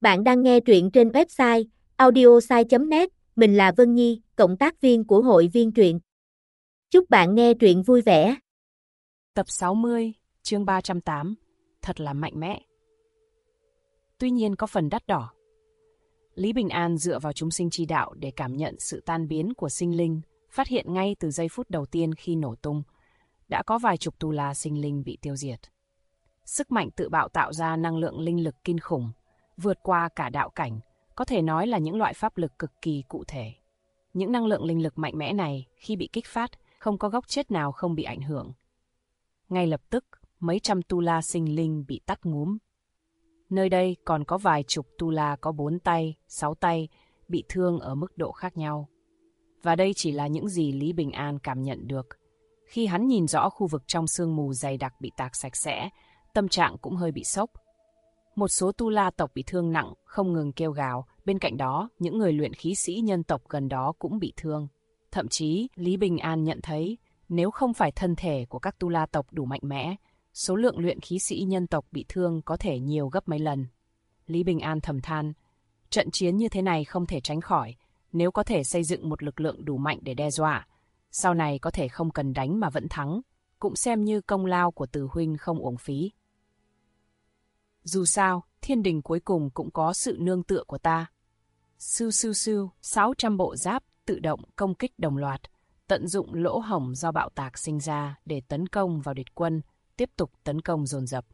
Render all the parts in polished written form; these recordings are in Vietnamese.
Bạn đang nghe truyện trên website audiosai.net, mình là Vân Nhi, cộng tác viên của hội viên truyện. Chúc bạn nghe truyện vui vẻ. Tập 60, chương 308, thật là mạnh mẽ. Tuy nhiên có phần đắt đỏ. Lý Bình An dựa vào chúng sinh chi đạo để cảm nhận sự tan biến của sinh linh, phát hiện ngay từ giây phút đầu tiên khi nổ tung, đã có vài chục tu la sinh linh bị tiêu diệt. Sức mạnh tự bạo tạo ra năng lượng linh lực kinh khủng, vượt qua cả đạo cảnh, có thể nói là những loại pháp lực cực kỳ cụ thể. Những năng lượng linh lực mạnh mẽ này, khi bị kích phát, không có góc chết nào không bị ảnh hưởng. Ngay lập tức, mấy trăm tu la sinh linh bị tắt ngúm. Nơi đây còn có vài chục tu la có 4 tay, 6 tay, bị thương ở mức độ khác nhau. Và đây chỉ là những gì Lý Bình An cảm nhận được. Khi hắn nhìn rõ khu vực trong sương mù dày đặc bị tạc sạch sẽ, tâm trạng cũng hơi bị sốc. Một số tu la tộc bị thương nặng, không ngừng kêu gào, bên cạnh đó, những người luyện khí sĩ nhân tộc gần đó cũng bị thương. Thậm chí, Lý Bình An nhận thấy, nếu không phải thân thể của các tu la tộc đủ mạnh mẽ, số lượng luyện khí sĩ nhân tộc bị thương có thể nhiều gấp mấy lần. Lý Bình An thầm than, trận chiến như thế này không thể tránh khỏi, nếu có thể xây dựng một lực lượng đủ mạnh để đe dọa, sau này có thể không cần đánh mà vẫn thắng, cũng xem như công lao của Từ huynh không uổng phí. Dù sao, thiên đình cuối cùng cũng có sự nương tựa của ta. Sưu sưu sưu, 600 bộ giáp tự động công kích đồng loạt, tận dụng lỗ hổng do bạo tạc sinh ra để tấn công vào địch quân, tiếp tục tấn công dồn dập.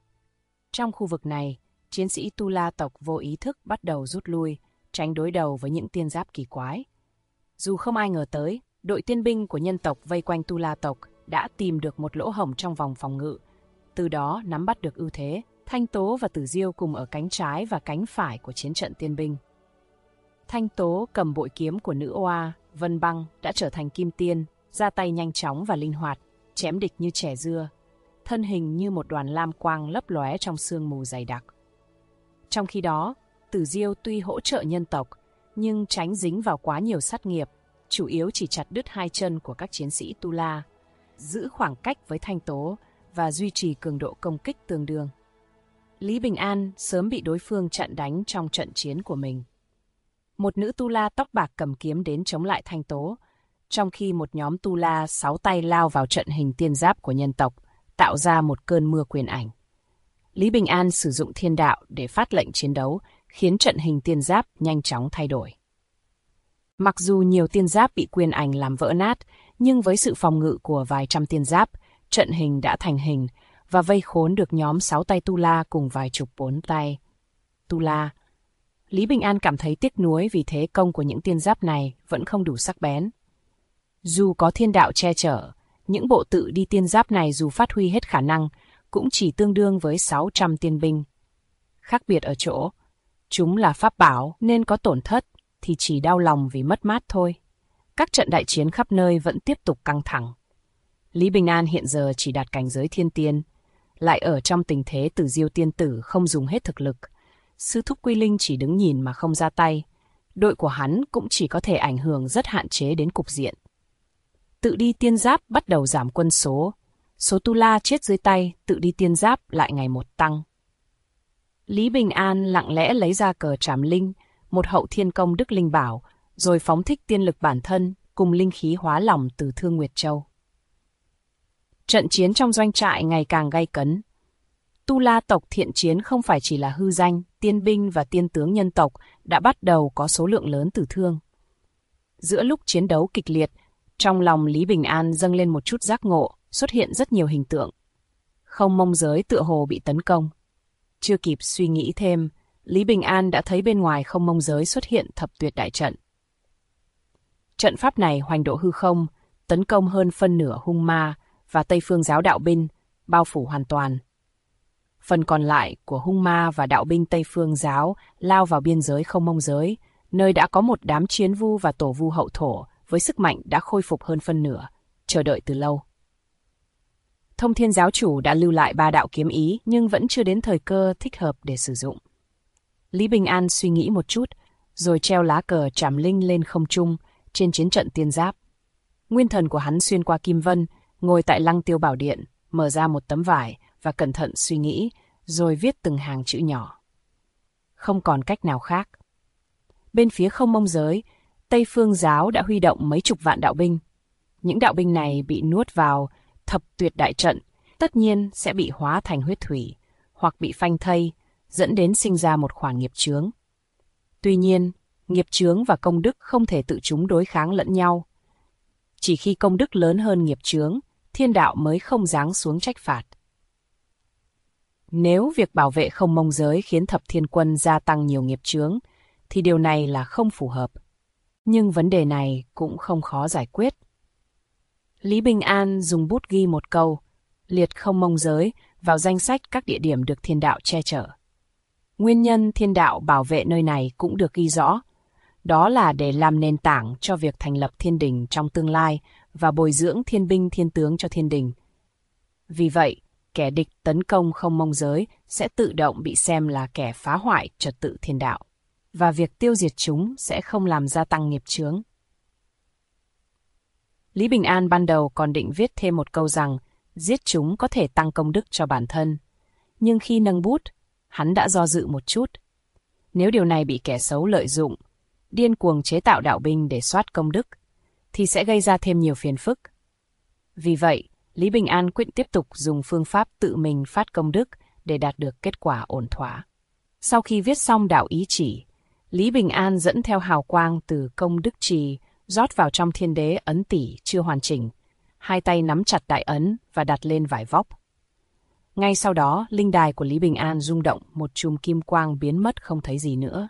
Trong khu vực này, chiến sĩ tu la tộc vô ý thức bắt đầu rút lui, tránh đối đầu với những tiên giáp kỳ quái. Dù không ai ngờ tới, đội tiên binh của nhân tộc vây quanh tu la tộc đã tìm được một lỗ hổng trong vòng phòng ngự, từ đó nắm bắt được ưu thế. Thanh Tố và Tử Diêu cùng ở cánh trái và cánh phải của chiến trận tiên binh. Thanh Tố cầm bội kiếm của nữ oa, Vân Băng đã trở thành kim tiên, ra tay nhanh chóng và linh hoạt, chém địch như chẻ dưa, thân hình như một đoàn lam quang lấp lóe trong sương mù dày đặc. Trong khi đó, Tử Diêu tuy hỗ trợ nhân tộc, nhưng tránh dính vào quá nhiều sát nghiệp, chủ yếu chỉ chặt đứt hai chân của các chiến sĩ Tu La, giữ khoảng cách với Thanh Tố và duy trì cường độ công kích tương đương. Lý Bình An sớm bị đối phương chặn đánh trong trận chiến của mình. Một nữ tu la tóc bạc cầm kiếm đến chống lại Thanh Tố, trong khi một nhóm tu la 6 tay lao vào trận hình tiên giáp của nhân tộc, tạo ra một cơn mưa quyền ảnh. Lý Bình An sử dụng thiên đạo để phát lệnh chiến đấu, khiến trận hình tiên giáp nhanh chóng thay đổi. Mặc dù nhiều tiên giáp bị quyền ảnh làm vỡ nát, nhưng với sự phòng ngự của vài trăm tiên giáp, trận hình đã thành hình, và vây khốn được nhóm 6 tay Tu La cùng vài chục 4 tay Tu La. Lý Bình An cảm thấy tiếc nuối vì thế công của những tiên giáp này vẫn không đủ sắc bén. Dù có thiên đạo che chở, những bộ tự đi tiên giáp này dù phát huy hết khả năng, cũng chỉ tương đương với 600 tiên binh. Khác biệt ở chỗ, chúng là pháp bảo nên có tổn thất thì chỉ đau lòng vì mất mát thôi. Các trận đại chiến khắp nơi vẫn tiếp tục căng thẳng. Lý Bình An hiện giờ chỉ đạt cảnh giới thiên tiên, lại ở trong tình thế Tử Diêu tiên tử không dùng hết thực lực. Sư thúc Quy Linh chỉ đứng nhìn mà không ra tay. Đội của hắn cũng chỉ có thể ảnh hưởng rất hạn chế đến cục diện. Tự đi tiên giáp bắt đầu giảm quân số. Số Tu La chết dưới tay tự đi tiên giáp lại ngày một tăng. Lý Bình An lặng lẽ lấy ra cờ Trảm Linh, một hậu thiên công đức linh bảo, rồi phóng thích tiên lực bản thân cùng linh khí hóa lỏng từ Thương Nguyệt Châu. Trận chiến trong doanh trại ngày càng gay cấn. Tu La tộc thiện chiến không phải chỉ là hư danh, tiên binh và tiên tướng nhân tộc đã bắt đầu có số lượng lớn tử thương. Giữa lúc chiến đấu kịch liệt, trong lòng Lý Bình An dâng lên một chút giác ngộ, xuất hiện rất nhiều hình tượng. Không Mông giới tựa hồ bị tấn công. Chưa kịp suy nghĩ thêm, Lý Bình An đã thấy bên ngoài Không Mông giới xuất hiện Thập Tuyệt đại trận. Trận pháp này hoành độ hư không, tấn công hơn phân nửa hung ma và Tây Phương giáo đạo binh, bao phủ hoàn toàn. Phần còn lại của hung ma và đạo binh Tây Phương giáo lao vào biên giới Không Mông giới, nơi đã có một đám chiến vu và tổ vu hậu thổ với sức mạnh đã khôi phục hơn phân nửa, chờ đợi từ lâu. Thông Thiên giáo chủ đã lưu lại 3 đạo kiếm ý nhưng vẫn chưa đến thời cơ thích hợp để sử dụng. Lý Bình An suy nghĩ một chút, rồi treo lá cờ Trảm Linh lên không trung trên chiến trận tiên giáp. Nguyên thần của hắn xuyên qua Kim Vân, ngồi tại Lăng Tiêu Bảo Điện, mở ra một tấm vải và cẩn thận suy nghĩ, rồi viết từng hàng chữ nhỏ. không còn cách nào khác. Bên phía Không Mông Giới, Tây Phương Giáo đã huy động mấy chục vạn đạo binh. Những đạo binh này bị nuốt vào Thập Tuyệt Đại Trận, tất nhiên sẽ bị hóa thành huyết thủy, hoặc bị phanh thây, dẫn đến sinh ra một khoản nghiệp chướng. Tuy nhiên, nghiệp chướng và công đức không thể tự chúng đối kháng lẫn nhau. Chỉ khi công đức lớn hơn nghiệp chướng, thiên đạo mới không giáng xuống trách phạt. Nếu việc bảo vệ Không Mông Giới khiến Thập Thiên Quân gia tăng nhiều nghiệp chướng, thì điều này là không phù hợp. Nhưng vấn đề này cũng không khó giải quyết. Lý Bình An dùng bút ghi một câu, liệt Không Mông Giới vào danh sách các địa điểm được thiên đạo che chở. Nguyên nhân thiên đạo bảo vệ nơi này cũng được ghi rõ, đó là để làm nền tảng cho việc thành lập thiên đình trong tương lai và bồi dưỡng thiên binh thiên tướng cho thiên đình. Vì vậy, kẻ địch tấn công Không Mông Giới sẽ tự động bị xem là kẻ phá hoại trật tự thiên đạo, và việc tiêu diệt chúng sẽ không làm gia tăng nghiệp chướng. Lý Bình An ban đầu còn định viết thêm một câu rằng giết chúng có thể tăng công đức cho bản thân, nhưng khi nâng bút, hắn đã do dự một chút. Nếu điều này bị kẻ xấu lợi dụng, điên cuồng chế tạo đạo binh để soát công đức, thì sẽ gây ra thêm nhiều phiền phức. Vì vậy, Lý Bình An quyết tiếp tục dùng phương pháp tự mình phát công đức để đạt được kết quả ổn thỏa. Sau khi viết xong đạo ý chỉ, Lý Bình An dẫn theo hào quang từ công đức trì rót vào trong thiên đế ấn tỷ chưa hoàn chỉnh, hai tay nắm chặt đại ấn và đặt lên vải vóc. Ngay sau đó, linh đài của Lý Bình An rung động, một chùm kim quang biến mất không thấy gì nữa.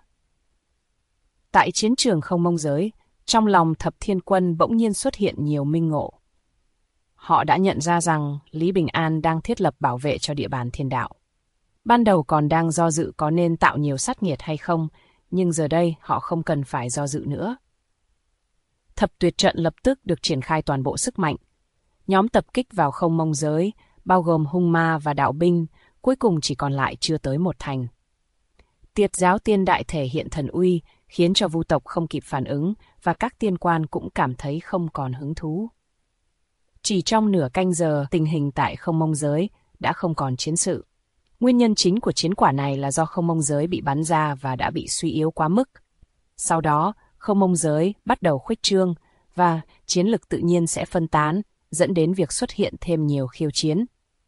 Tại chiến trường Không Mông Giới, trong lòng Thập Thiên Quân bỗng nhiên xuất hiện nhiều minh ngộ. Họ đã nhận ra rằng Lý Bình An đang thiết lập bảo vệ cho địa bàn thiên đạo. Ban đầu còn đang do dự có nên tạo nhiều sát nghiệt hay không, nhưng giờ đây họ không cần phải do dự nữa. Thập Tuyệt Trận lập tức được triển khai toàn bộ sức mạnh. Nhóm tập kích vào Không Mông Giới, bao gồm hung ma và đạo binh, cuối cùng chỉ còn lại chưa tới một thành. Tiệt giáo tiên đại thể hiện thần uy, khiến cho vu tộc không kịp phản ứng và các tiên quan cũng cảm thấy không còn hứng thú. Chỉ trong nửa canh giờ, tình hình tại Không Mông Giới đã không còn chiến sự. Nguyên nhân chính của chiến quả này là do Không Mông Giới bị bắn ra và đã bị suy yếu quá mức. Sau đó, Không Mông Giới bắt đầu khuếch trương và chiến lực tự nhiên sẽ phân tán, dẫn đến việc xuất hiện thêm nhiều khiêu chiến.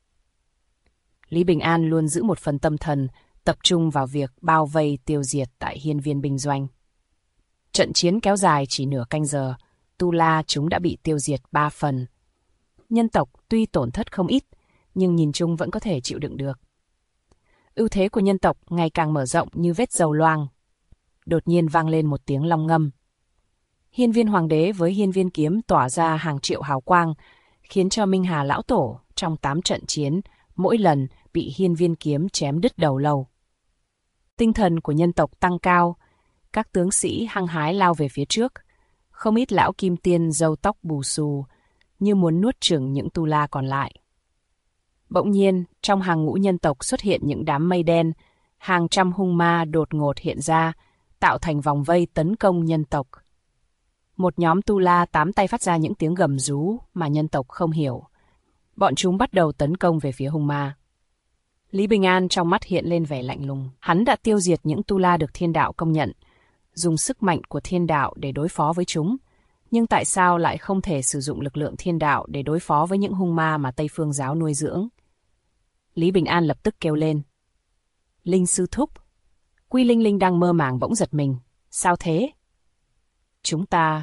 Lý Bình An luôn giữ một phần tâm thần, tập trung vào việc bao vây tiêu diệt tại hiên viên binh doanh. Trận chiến kéo dài chỉ nửa canh giờ, tu la chúng đã bị tiêu diệt 3 phần. Nhân tộc tuy tổn thất không ít, nhưng nhìn chung vẫn có thể chịu đựng được. Ưu thế của nhân tộc ngày càng mở rộng như vết dầu loang. Đột nhiên vang lên một tiếng long ngâm. Hiên viên hoàng đế với hiên viên kiếm tỏa ra hàng triệu hào quang, khiến cho Minh Hà lão tổ trong 8 trận chiến, mỗi lần bị hiên viên kiếm chém đứt đầu lâu. Tinh thần của nhân tộc tăng cao, các tướng sĩ hăng hái lao về phía trước, không ít lão kim tiên râu tóc bù xù, như muốn nuốt chửng những tu la còn lại. Bỗng nhiên, trong hàng ngũ nhân tộc xuất hiện những đám mây đen, hàng trăm hung ma đột ngột hiện ra, tạo thành vòng vây tấn công nhân tộc. Một nhóm tu la 8 tay phát ra những tiếng gầm rú mà nhân tộc không hiểu. Bọn chúng bắt đầu tấn công về phía hung ma. Lý Bình An trong mắt hiện lên vẻ lạnh lùng. Hắn đã tiêu diệt những tu la được thiên đạo công nhận, dùng sức mạnh của thiên đạo để đối phó với chúng. Nhưng tại sao lại không thể sử dụng lực lượng thiên đạo để đối phó với những hung ma mà Tây Phương Giáo nuôi dưỡng? Lý Bình An lập tức kêu lên. Linh sư thúc. Quy Linh Linh đang mơ màng bỗng giật mình. Sao thế? Chúng ta...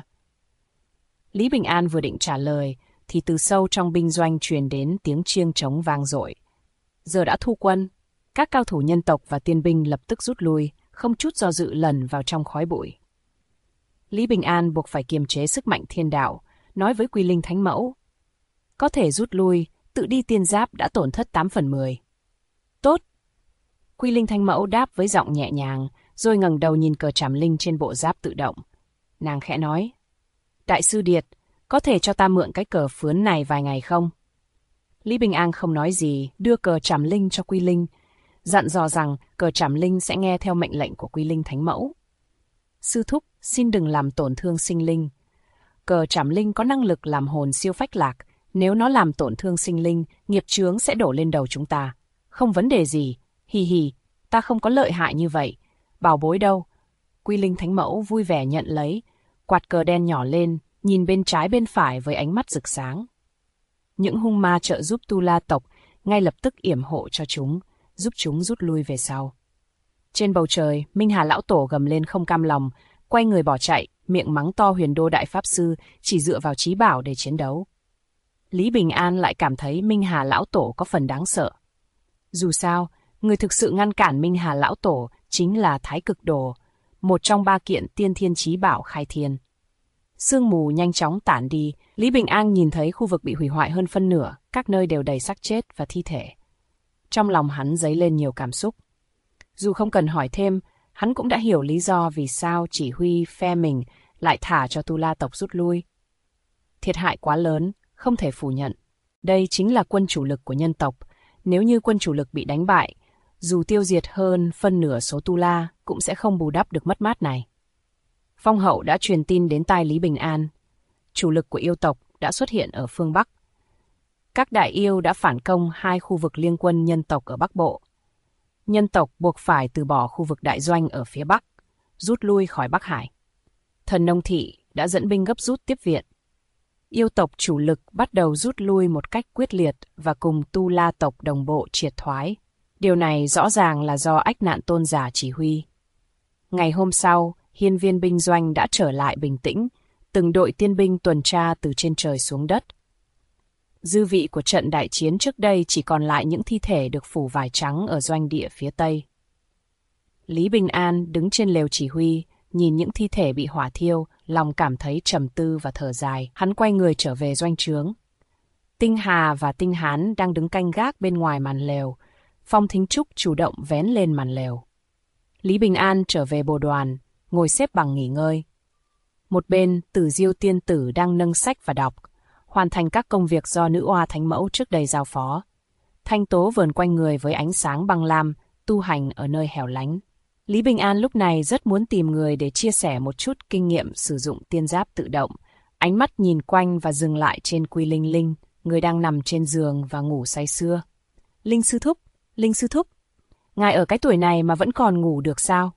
Lý Bình An vừa định trả lời, thì từ sâu trong binh doanh truyền đến tiếng chiêng trống vang dội. Giờ đã thu quân, các cao thủ nhân tộc và tiên binh lập tức rút lui, không chút do dự lẩn vào trong khói bụi. Lý Bình An buộc phải kiềm chế sức mạnh thiên đạo, nói với Quy Linh Thánh Mẫu. Có thể rút lui, tự đi tiên giáp đã tổn thất 8/10. Tốt. Quy Linh Thánh Mẫu đáp với giọng nhẹ nhàng, rồi ngẩng đầu nhìn cờ trảm linh trên bộ giáp tự động. Nàng khẽ nói. Đại sư Điệt, có thể cho ta mượn cái cờ phướn này vài ngày không? Lý Bình An không nói gì, đưa cờ trảm linh cho Quy Linh, dặn dò rằng cờ trảm linh sẽ nghe theo mệnh lệnh của Quy Linh Thánh Mẫu. Sư thúc, xin đừng làm tổn thương sinh linh. Cờ trảm linh có năng lực làm hồn siêu phách lạc, nếu nó làm tổn thương sinh linh, nghiệp chướng sẽ đổ lên đầu chúng ta. Không vấn đề gì, hì hì, ta không có lợi hại như vậy. Bảo bối đâu? Quy Linh Thánh Mẫu vui vẻ nhận lấy, quạt cờ đen nhỏ lên, nhìn bên trái bên phải với ánh mắt rực sáng. Những hung ma trợ giúp Tu La tộc ngay lập tức yểm hộ cho chúng, giúp chúng rút lui về sau. Trên bầu trời, Minh Hà Lão Tổ gầm lên không cam lòng, quay người bỏ chạy, miệng mắng to Huyền Đô Đại Pháp Sư chỉ dựa vào trí bảo để chiến đấu. Lý Bình An lại cảm thấy Minh Hà Lão Tổ có phần đáng sợ. Dù sao, người thực sự ngăn cản Minh Hà Lão Tổ chính là Thái Cực Đồ, một trong 3 kiện tiên thiên chí bảo khai thiên. Sương mù nhanh chóng tản đi, Lý Bình An nhìn thấy khu vực bị hủy hoại hơn phân nửa, các nơi đều đầy xác chết và thi thể. Trong lòng hắn dấy lên nhiều cảm xúc. Dù không cần hỏi thêm, hắn cũng đã hiểu lý do vì sao chỉ huy phe mình lại thả cho Tu La tộc rút lui. Thiệt hại quá lớn, không thể phủ nhận. Đây chính là quân chủ lực của nhân tộc. Nếu như quân chủ lực bị đánh bại, dù tiêu diệt hơn phân nửa số Tu La cũng sẽ không bù đắp được mất mát này. Phong hậu đã truyền tin đến tai Lý Bình An. Chủ lực của yêu tộc đã xuất hiện ở phương Bắc. Các đại yêu đã phản công 2 khu vực liên quân nhân tộc ở Bắc Bộ. Nhân tộc buộc phải từ bỏ khu vực đại doanh ở phía Bắc, rút lui khỏi Bắc Hải. Thần Nông Thị đã dẫn binh gấp rút tiếp viện. Yêu tộc chủ lực bắt đầu rút lui một cách quyết liệt và cùng Tu La tộc đồng bộ triệt thoái. Điều này rõ ràng là do Ách Nạn Tôn Giả chỉ huy. Ngày hôm sau, hiên viên binh doanh đã trở lại bình tĩnh, từng đội tiên binh tuần tra từ trên trời xuống đất. Dư vị của trận đại chiến trước đây chỉ còn lại những thi thể được phủ vải trắng ở doanh địa phía Tây. Lý Bình An đứng trên lều chỉ huy, nhìn những thi thể bị hỏa thiêu, lòng cảm thấy trầm tư và thở dài. Hắn quay người trở về doanh trướng. Tinh Hà và Tinh Hán đang đứng canh gác bên ngoài màn lều. Phong Thính Trúc chủ động vén lên màn lều. Lý Bình An trở về bồ đoàn, ngồi xếp bằng nghỉ ngơi. Một bên, Tử Diêu tiên tử đang nâng sách và đọc, hoàn thành các công việc do nữ oa thánh mẫu trước đây giao phó. Thanh Tố vờn quanh người với ánh sáng băng lam, tu hành ở nơi hẻo lánh. Lý Bình An lúc này rất muốn tìm người để chia sẻ một chút kinh nghiệm sử dụng tiên giáp tự động. Ánh mắt nhìn quanh và dừng lại trên Quy Linh Linh, người đang nằm trên giường và ngủ say sưa. Linh sư thúc, ngài ở cái tuổi này mà vẫn còn ngủ được sao?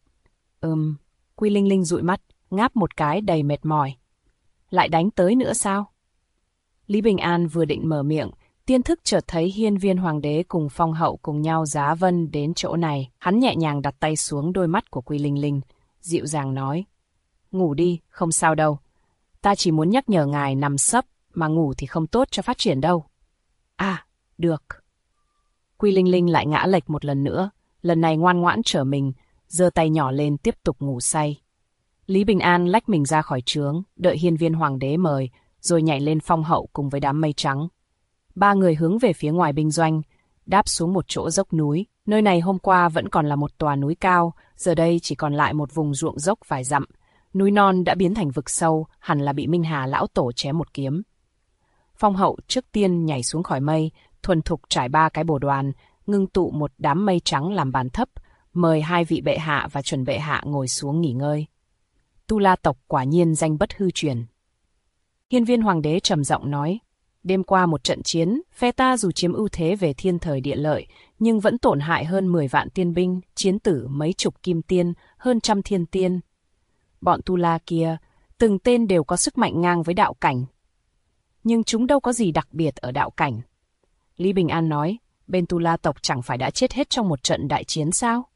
Quy Linh Linh dụi mắt, ngáp một cái đầy mệt mỏi. Lại đánh tới nữa sao? Lý Bình An vừa định mở miệng, tiên thức chợt thấy hiên viên hoàng đế cùng phong hậu cùng nhau giá vân đến chỗ này. Hắn nhẹ nhàng đặt tay xuống đôi mắt của Quy Linh Linh, dịu dàng nói. Ngủ đi, không sao đâu. Ta chỉ muốn nhắc nhở ngài nằm sấp, mà ngủ thì không tốt cho phát triển đâu. À, được. Quy Linh Linh lại ngã lệch một lần nữa, lần này ngoan ngoãn trở mình, giơ tay nhỏ lên tiếp tục ngủ say. Lý Bình An lách mình ra khỏi trướng, đợi hiên viên hoàng đế mời, rồi nhảy lên phong hậu cùng với đám mây trắng. 3 người hướng về phía ngoài binh doanh, đáp xuống một chỗ dốc núi. Nơi này hôm qua vẫn còn là một tòa núi cao, giờ đây chỉ còn lại một vùng ruộng dốc vài dặm. Núi non đã biến thành vực sâu, hẳn là bị Minh Hà lão tổ chém một kiếm. Phong hậu trước tiên nhảy xuống khỏi mây, thuần thục trải 3 cái bồ đoàn, ngưng tụ một đám mây trắng làm bàn thấp, mời 2 vị bệ hạ và chuẩn bệ hạ ngồi xuống nghỉ ngơi. Tu La tộc quả nhiên danh bất hư truyền. Hiên viên hoàng đế trầm giọng nói, đêm qua một trận chiến, phe ta dù chiếm ưu thế về thiên thời địa lợi, nhưng vẫn tổn hại hơn 10 vạn tiên binh, chiến tử mấy chục kim tiên, hơn trăm thiên tiên. Bọn Tu La kia, từng tên đều có sức mạnh ngang với đạo cảnh. Nhưng chúng đâu có gì đặc biệt ở đạo cảnh. Lý Bình An nói, bên Tu La tộc chẳng phải đã chết hết trong một trận đại chiến sao?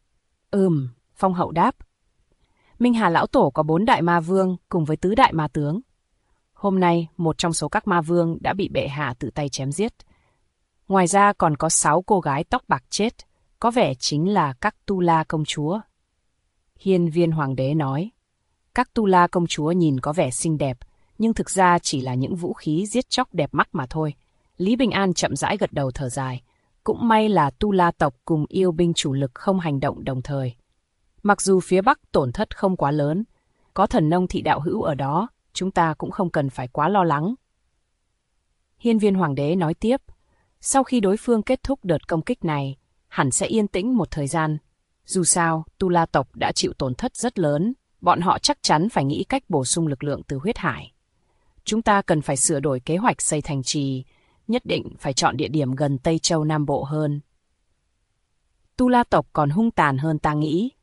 Phong hậu đáp. Minh Hà lão tổ có 4 đại ma vương cùng với tứ đại ma tướng. Hôm nay, một trong số các ma vương đã bị bệ hạ tự tay chém giết. Ngoài ra còn có 6 cô gái tóc bạc chết, có vẻ chính là các Tu La công chúa. Hiên viên hoàng đế nói, các Tu La công chúa nhìn có vẻ xinh đẹp, nhưng thực ra chỉ là những vũ khí giết chóc đẹp mắt mà thôi. Lý Bình An chậm rãi gật đầu thở dài. Cũng may là Tu La tộc cùng yêu binh chủ lực không hành động đồng thời. Mặc dù phía Bắc tổn thất không quá lớn, có Thần Nông Thị đạo hữu ở đó, chúng ta cũng không cần phải quá lo lắng. Hiên viên hoàng đế nói tiếp, sau khi đối phương kết thúc đợt công kích này, hẳn sẽ yên tĩnh một thời gian. Dù sao, Tu La tộc đã chịu tổn thất rất lớn, bọn họ chắc chắn phải nghĩ cách bổ sung lực lượng từ huyết hải. Chúng ta cần phải sửa đổi kế hoạch xây thành trì, nhất định phải chọn địa điểm gần Tây Châu Nam Bộ hơn. Tu La tộc còn hung tàn hơn ta nghĩ.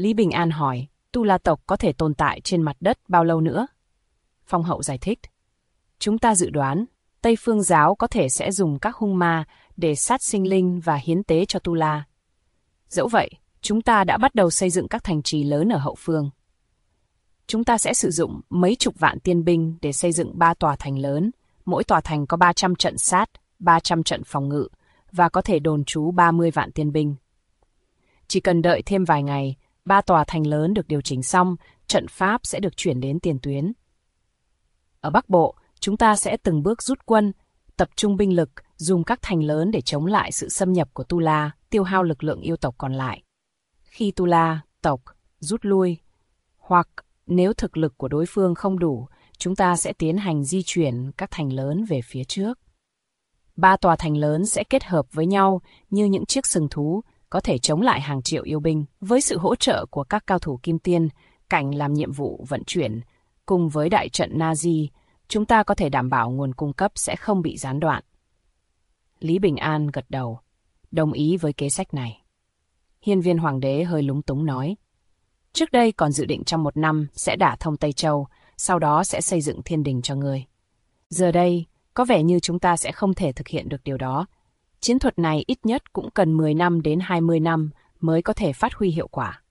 Lý Bình An hỏi, Tu La tộc có thể tồn tại trên mặt đất bao lâu nữa? Phong hậu giải thích, chúng ta dự đoán Tây Phương giáo có thể sẽ dùng các hung ma để sát sinh linh và hiến tế cho Tu La. Dẫu vậy, chúng ta đã bắt đầu xây dựng các thành trì lớn ở hậu phương. Chúng ta sẽ sử dụng mấy chục vạn tiên binh để xây dựng 3 tòa thành lớn, mỗi tòa thành có 300 trận sát, 300 trận phòng ngự và có thể đồn trú 30 vạn tiên binh. Chỉ cần đợi thêm vài ngày, 3 tòa thành lớn được điều chỉnh xong, trận pháp sẽ được chuyển đến tiền tuyến. Ở Bắc Bộ, chúng ta sẽ từng bước rút quân, tập trung binh lực, dùng các thành lớn để chống lại sự xâm nhập của Tu La, tiêu hao lực lượng yêu tộc còn lại. Khi Tu La tộc rút lui, hoặc nếu thực lực của đối phương không đủ, chúng ta sẽ tiến hành di chuyển các thành lớn về phía trước. 3 tòa thành lớn sẽ kết hợp với nhau như những chiếc sừng thú, có thể chống lại hàng triệu yêu binh. Với sự hỗ trợ của các cao thủ kim tiên, cảnh làm nhiệm vụ vận chuyển, cùng với đại trận Nazi, chúng ta có thể đảm bảo nguồn cung cấp sẽ không bị gián đoạn. Lý Bình An gật đầu, đồng ý với kế sách này. Hiên Viên Hoàng đế hơi lúng túng nói, trước đây còn dự định trong 1 năm sẽ đả thông Tây Châu, sau đó sẽ xây dựng thiên đình cho ngươi. Giờ đây, có vẻ như chúng ta sẽ không thể thực hiện được điều đó. Chiến thuật này ít nhất cũng cần 10 năm đến 20 năm mới có thể phát huy hiệu quả.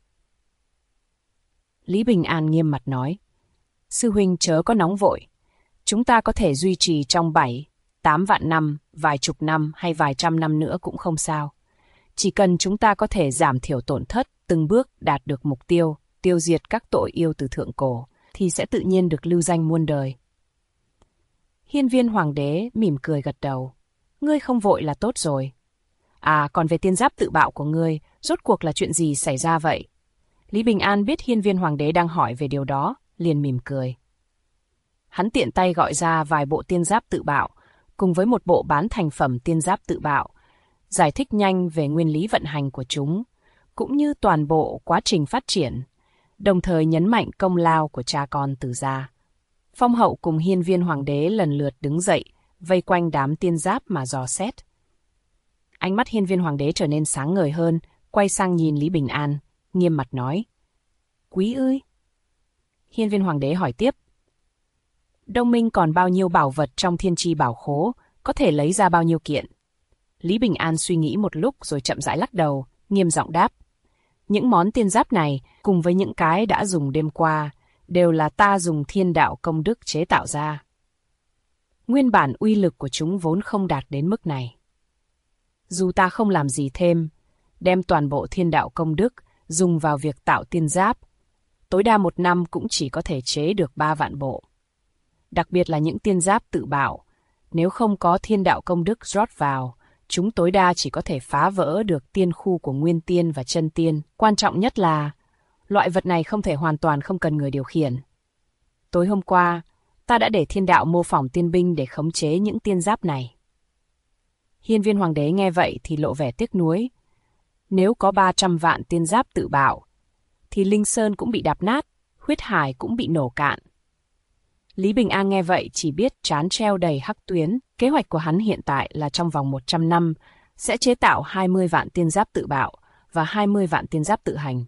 Lý Bình An nghiêm mặt nói, sư huynh chớ có nóng vội. Chúng ta có thể duy trì trong 7, 8 vạn năm, vài chục năm hay vài trăm năm nữa cũng không sao. Chỉ cần chúng ta có thể giảm thiểu tổn thất, từng bước đạt được mục tiêu, tiêu diệt các tội yêu từ thượng cổ, thì sẽ tự nhiên được lưu danh muôn đời. Hiên Viên Hoàng đế mỉm cười gật đầu. Ngươi không vội là tốt rồi. À, còn về tiên giáp tự bạo của ngươi, rốt cuộc là chuyện gì xảy ra vậy? Lý Bình An biết Hiên Viên Hoàng đế đang hỏi về điều đó, liền mỉm cười. Hắn tiện tay gọi ra vài bộ tiên giáp tự bạo, cùng với một bộ bán thành phẩm tiên giáp tự bạo, giải thích nhanh về nguyên lý vận hành của chúng, cũng như toàn bộ quá trình phát triển, đồng thời nhấn mạnh công lao của cha con Từ gia. Phong hậu cùng Hiên Viên Hoàng đế lần lượt đứng dậy, vây quanh đám tiên giáp mà dò xét. Ánh mắt Hiên Viên Hoàng đế trở nên sáng ngời hơn, quay sang nhìn Lý Bình An, nghiêm mặt nói, quý ơi. Hiên Viên Hoàng đế hỏi tiếp, Đông Minh còn bao nhiêu bảo vật trong thiên tri bảo khố, có thể lấy ra bao nhiêu kiện? Lý Bình An suy nghĩ một lúc rồi chậm rãi lắc đầu, nghiêm giọng đáp, những món tiên giáp này, cùng với những cái đã dùng đêm qua, đều là ta dùng thiên đạo công đức chế tạo ra. Nguyên bản uy lực của chúng vốn không đạt đến mức này. Dù ta không làm gì thêm, đem toàn bộ thiên đạo công đức dùng vào việc tạo tiên giáp, tối đa 1 năm cũng chỉ có thể chế được 3 vạn bộ. Đặc biệt là những tiên giáp tự bạo, nếu không có thiên đạo công đức rót vào, chúng tối đa chỉ có thể phá vỡ được tiên khu của nguyên tiên và chân tiên. Quan trọng nhất là, loại vật này không thể hoàn toàn không cần người điều khiển. Tối hôm qua, ta đã để thiên đạo mô phỏng tiên binh để khống chế những tiên giáp này. Hiên Viên Hoàng đế nghe vậy thì lộ vẻ tiếc nuối. Nếu có 300 vạn tiên giáp tự bạo, thì Linh Sơn cũng bị đạp nát, huyết hải cũng bị nổ cạn. Lý Bình An nghe vậy chỉ biết trán treo đầy hắc tuyến. Kế hoạch của hắn hiện tại là trong vòng 100 năm sẽ chế tạo 20 vạn tiên giáp tự bạo và 20 vạn tiên giáp tự hành.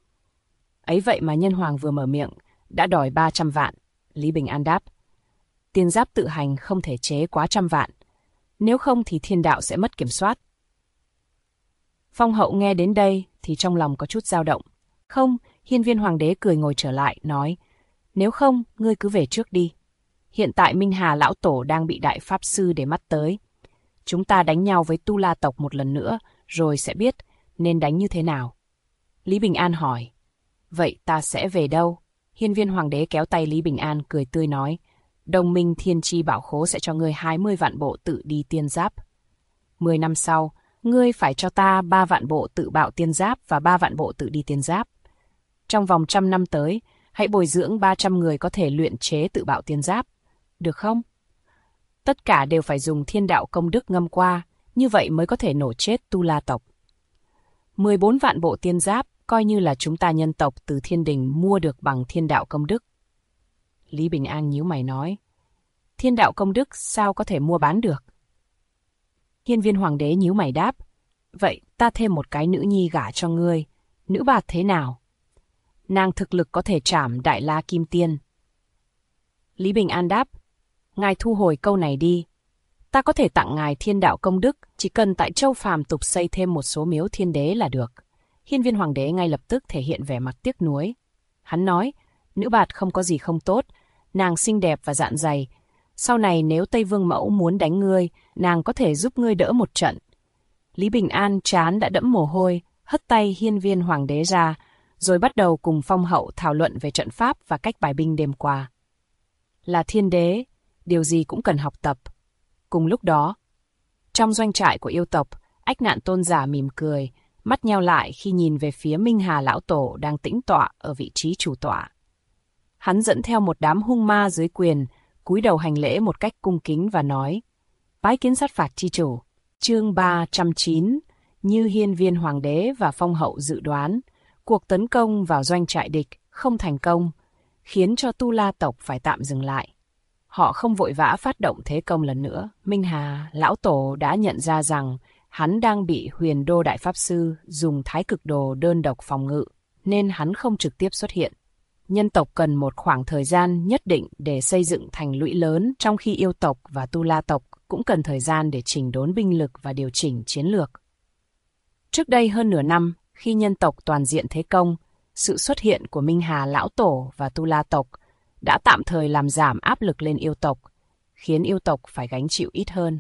Ấy vậy mà Nhân Hoàng vừa mở miệng đã đòi 300 vạn. Lý Bình An đáp, tiên giáp tự hành không thể chế quá 100 vạn, nếu không thì thiên đạo sẽ mất kiểm soát. Phong hậu nghe đến đây thì trong lòng có chút dao động. Không, Hiên Viên Hoàng đế cười ngồi trở lại, nói, nếu không, ngươi cứ về trước đi. Hiện tại Minh Hà lão tổ đang bị đại pháp sư để mắt tới. Chúng ta đánh nhau với Tu La tộc một lần nữa, rồi sẽ biết nên đánh như thế nào. Lý Bình An hỏi, vậy ta sẽ về đâu? Hiên Viên Hoàng đế kéo tay Lý Bình An cười tươi nói, Đồng minh thiên tri bảo khố sẽ cho ngươi 20 vạn bộ tự đi tiên giáp. 10 năm sau, ngươi phải cho ta 3 vạn bộ tự bạo tiên giáp và 3 vạn bộ tự đi tiên giáp. Trong vòng 100 năm tới, hãy bồi dưỡng 300 người có thể luyện chế tự bạo tiên giáp. Được không? Tất cả đều phải dùng thiên đạo công đức ngâm qua, như vậy mới có thể nổ chết Tu La tộc. 14 vạn bộ tiên giáp, coi như là chúng ta nhân tộc từ thiên đình mua được bằng thiên đạo công đức. Lý Bình An nhíu mày nói, thiên đạo công đức sao có thể mua bán được? Hiên Viên Hoàng đế nhíu mày đáp, vậy ta thêm một cái nữ nhi gả cho ngươi, nữ bạt thế nào? nàng thực lực có thể trảm Đại La Kim Tiên. Lý Bình An đáp, ngài thu hồi câu này đi. Ta có thể tặng ngài thiên đạo công đức, chỉ cần tại Châu Phàm tục xây thêm một số miếu thiên đế là được. Hiên Viên Hoàng đế ngay lập tức thể hiện vẻ mặt tiếc nuối. Hắn nói, nữ bạt không có gì không tốt, nàng xinh đẹp và dạn dày. Sau này nếu Tây Vương Mẫu muốn đánh ngươi, nàng có thể giúp ngươi đỡ một trận. Lý Bình An trán đã đẫm mồ hôi, hất tay Hiên Viên Hoàng đế ra, rồi bắt đầu cùng Phong hậu thảo luận về trận pháp và cách bài binh đêm qua. Là thiên đế, điều gì cũng cần học tập. Cùng lúc đó, trong doanh trại của yêu tộc, Ách Nạn tôn giả mỉm cười, mắt nheo lại khi nhìn về phía Minh Hà lão tổ đang tĩnh tọa ở vị trí chủ tọa. Hắn dẫn theo một đám hung ma dưới quyền, cúi đầu hành lễ một cách cung kính và nói, bái kiến sát phạt chi chủ. Chương 309, như Hiên Viên Hoàng đế và Phong hậu dự đoán, cuộc tấn công vào doanh trại địch không thành công, khiến cho Tu La tộc phải tạm dừng lại. Họ không vội vã phát động thế công lần nữa. Minh Hà lão tổ đã nhận ra rằng hắn đang bị Huyền Đô Đại Pháp Sư dùng Thái Cực Đồ đơn độc phòng ngự, nên hắn không trực tiếp xuất hiện. Nhân tộc cần một khoảng thời gian nhất định để xây dựng thành lũy lớn, trong khi yêu tộc và Tu La tộc cũng cần thời gian để chỉnh đốn binh lực và điều chỉnh chiến lược. Trước đây hơn nửa năm, khi nhân tộc toàn diện thế công, sự xuất hiện của Minh Hà lão tổ và Tu La tộc đã tạm thời làm giảm áp lực lên yêu tộc, khiến yêu tộc phải gánh chịu ít hơn.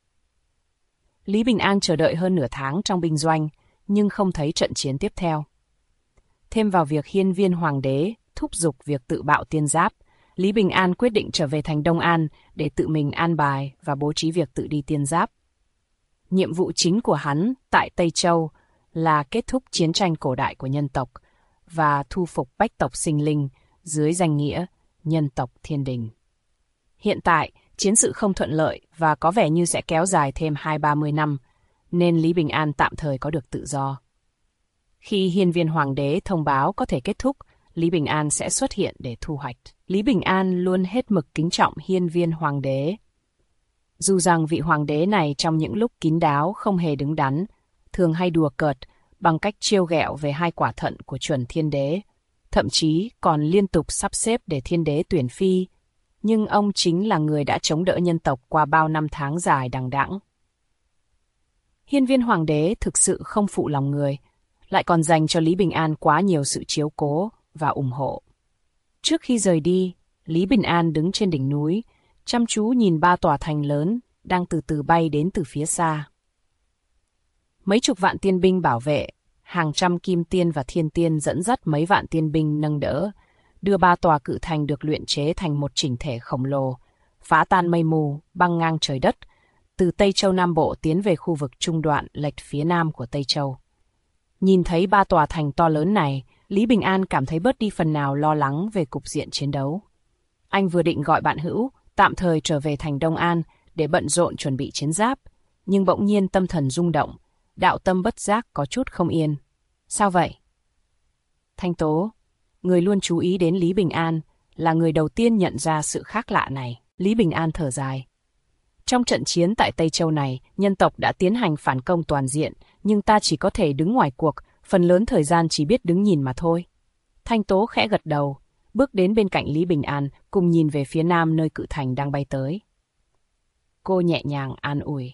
Lý Bình An chờ đợi hơn nửa tháng trong binh doanh, nhưng không thấy trận chiến tiếp theo. Thêm vào việc Hiên Viên Hoàng đế thúc giục việc tự bạo tiên giáp, Lý Bình An quyết định trở về thành Đông An để tự mình an bài và bố trí việc tự đi tiên giáp. Nhiệm vụ chính của hắn tại Tây Châu là kết thúc chiến tranh cổ đại của nhân tộc và thu phục bách tộc sinh linh dưới danh nghĩa nhân tộc thiên đình. Hiện tại, chiến sự không thuận lợi và có vẻ như sẽ kéo dài thêm 20-30 năm, nên Lý Bình An tạm thời có được tự do. Khi Hiên Viên Hoàng đế thông báo có thể kết thúc, Lý Bình An sẽ xuất hiện để thu hoạch. Lý Bình An luôn hết mực kính trọng Hiên Viên Hoàng đế. Dù rằng vị hoàng đế này trong những lúc kín đáo không hề đứng đắn, thường hay đùa cợt bằng cách trêu ghẹo về 2 quả thận của chuẩn thiên đế, thậm chí còn liên tục sắp xếp để thiên đế tuyển phi, nhưng ông chính là người đã chống đỡ nhân tộc qua bao năm tháng dài đằng đẵng. Hiên Viên Hoàng đế thực sự không phụ lòng người, lại còn dành cho Lý Bình An quá nhiều sự chiếu cố và ủng hộ. Trước khi rời đi, Lý Bình An đứng trên đỉnh núi, chăm chú nhìn 3 tòa thành lớn đang từ từ bay đến từ phía xa. Mấy chục vạn tiên binh bảo vệ, hàng trăm kim tiên và thiên tiên dẫn dắt mấy vạn tiên binh nâng đỡ, đưa 3 tòa cự thành được luyện chế thành một chỉnh thể khổng lồ, phá tan mây mù, băng ngang trời đất, từ Tây Châu Nam Bộ tiến về khu vực trung đoạn lệch phía nam của Tây Châu. Nhìn thấy 3 tòa thành to lớn này, Lý Bình An cảm thấy bớt đi phần nào lo lắng về cục diện chiến đấu. Anh vừa định gọi bạn hữu tạm thời trở về thành Đông An để bận rộn chuẩn bị chiến giáp, nhưng bỗng nhiên tâm thần rung động, đạo tâm bất giác có chút không yên. Sao vậy? Thanh Tố, người luôn chú ý đến Lý Bình An, là người đầu tiên nhận ra sự khác lạ này. Lý Bình An thở dài. Trong trận chiến tại Tây Châu này, nhân tộc đã tiến hành phản công toàn diện, nhưng ta chỉ có thể đứng ngoài cuộc, phần lớn thời gian chỉ biết đứng nhìn mà thôi. Thanh Tố khẽ gật đầu, bước đến bên cạnh Lý Bình An, cùng nhìn về phía nam nơi cự thành đang bay tới. Cô nhẹ nhàng an ủi.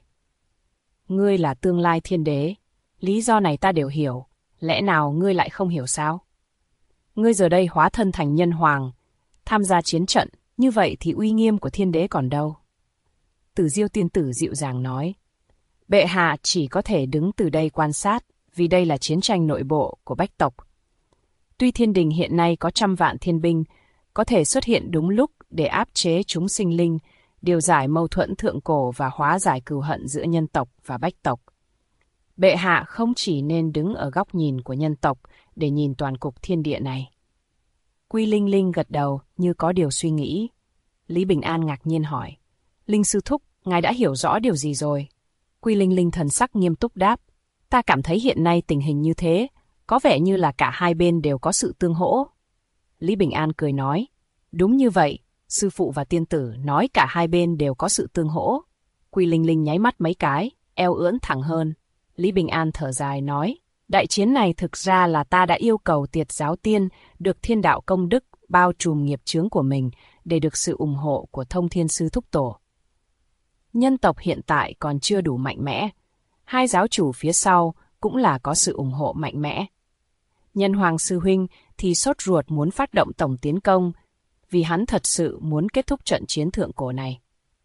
Ngươi là tương lai thiên đế, lý do này ta đều hiểu, lẽ nào ngươi lại không hiểu sao? Ngươi giờ đây hóa thân thành nhân hoàng, tham gia chiến trận, như vậy thì uy nghiêm của thiên đế còn đâu? Tử Diêu tiên tử dịu dàng nói. Bệ hạ chỉ có thể đứng từ đây quan sát, vì đây là chiến tranh nội bộ của bách tộc. Tuy thiên đình hiện nay có trăm vạn thiên binh, có thể xuất hiện đúng lúc để áp chế chúng sinh linh, điều giải mâu thuẫn thượng cổ và hóa giải cừu hận giữa nhân tộc và bách tộc. Bệ hạ không chỉ nên đứng ở góc nhìn của nhân tộc để nhìn toàn cục thiên địa này. Quy Linh Linh gật đầu như có điều suy nghĩ. Lý Bình An ngạc nhiên hỏi. Linh sư thúc, ngài đã hiểu rõ điều gì rồi? Quy Linh Linh thần sắc nghiêm túc đáp. Ta cảm thấy hiện nay tình hình như thế, có vẻ như là cả hai bên đều có sự tương hỗ. Lý Bình An cười nói. Đúng như vậy, sư phụ và tiên tử nói cả hai bên đều có sự tương hỗ. Quy Linh Linh nháy mắt mấy cái, eo ưỡn thẳng hơn. Lý Bình An thở dài nói. Đại chiến này thực ra là ta đã yêu cầu Tiệt giáo tiên được thiên đạo công đức bao trùm nghiệp chướng của mình để được sự ủng hộ của Thông Thiên Sư Thúc Tổ. Nhân tộc hiện tại còn chưa đủ mạnh mẽ. Hai giáo chủ phía sau cũng là có sự ủng hộ mạnh mẽ. Nhân Hoàng Sư Huynh thì sốt ruột muốn phát động tổng tiến công, vì hắn thật sự muốn kết thúc trận chiến thượng cổ này.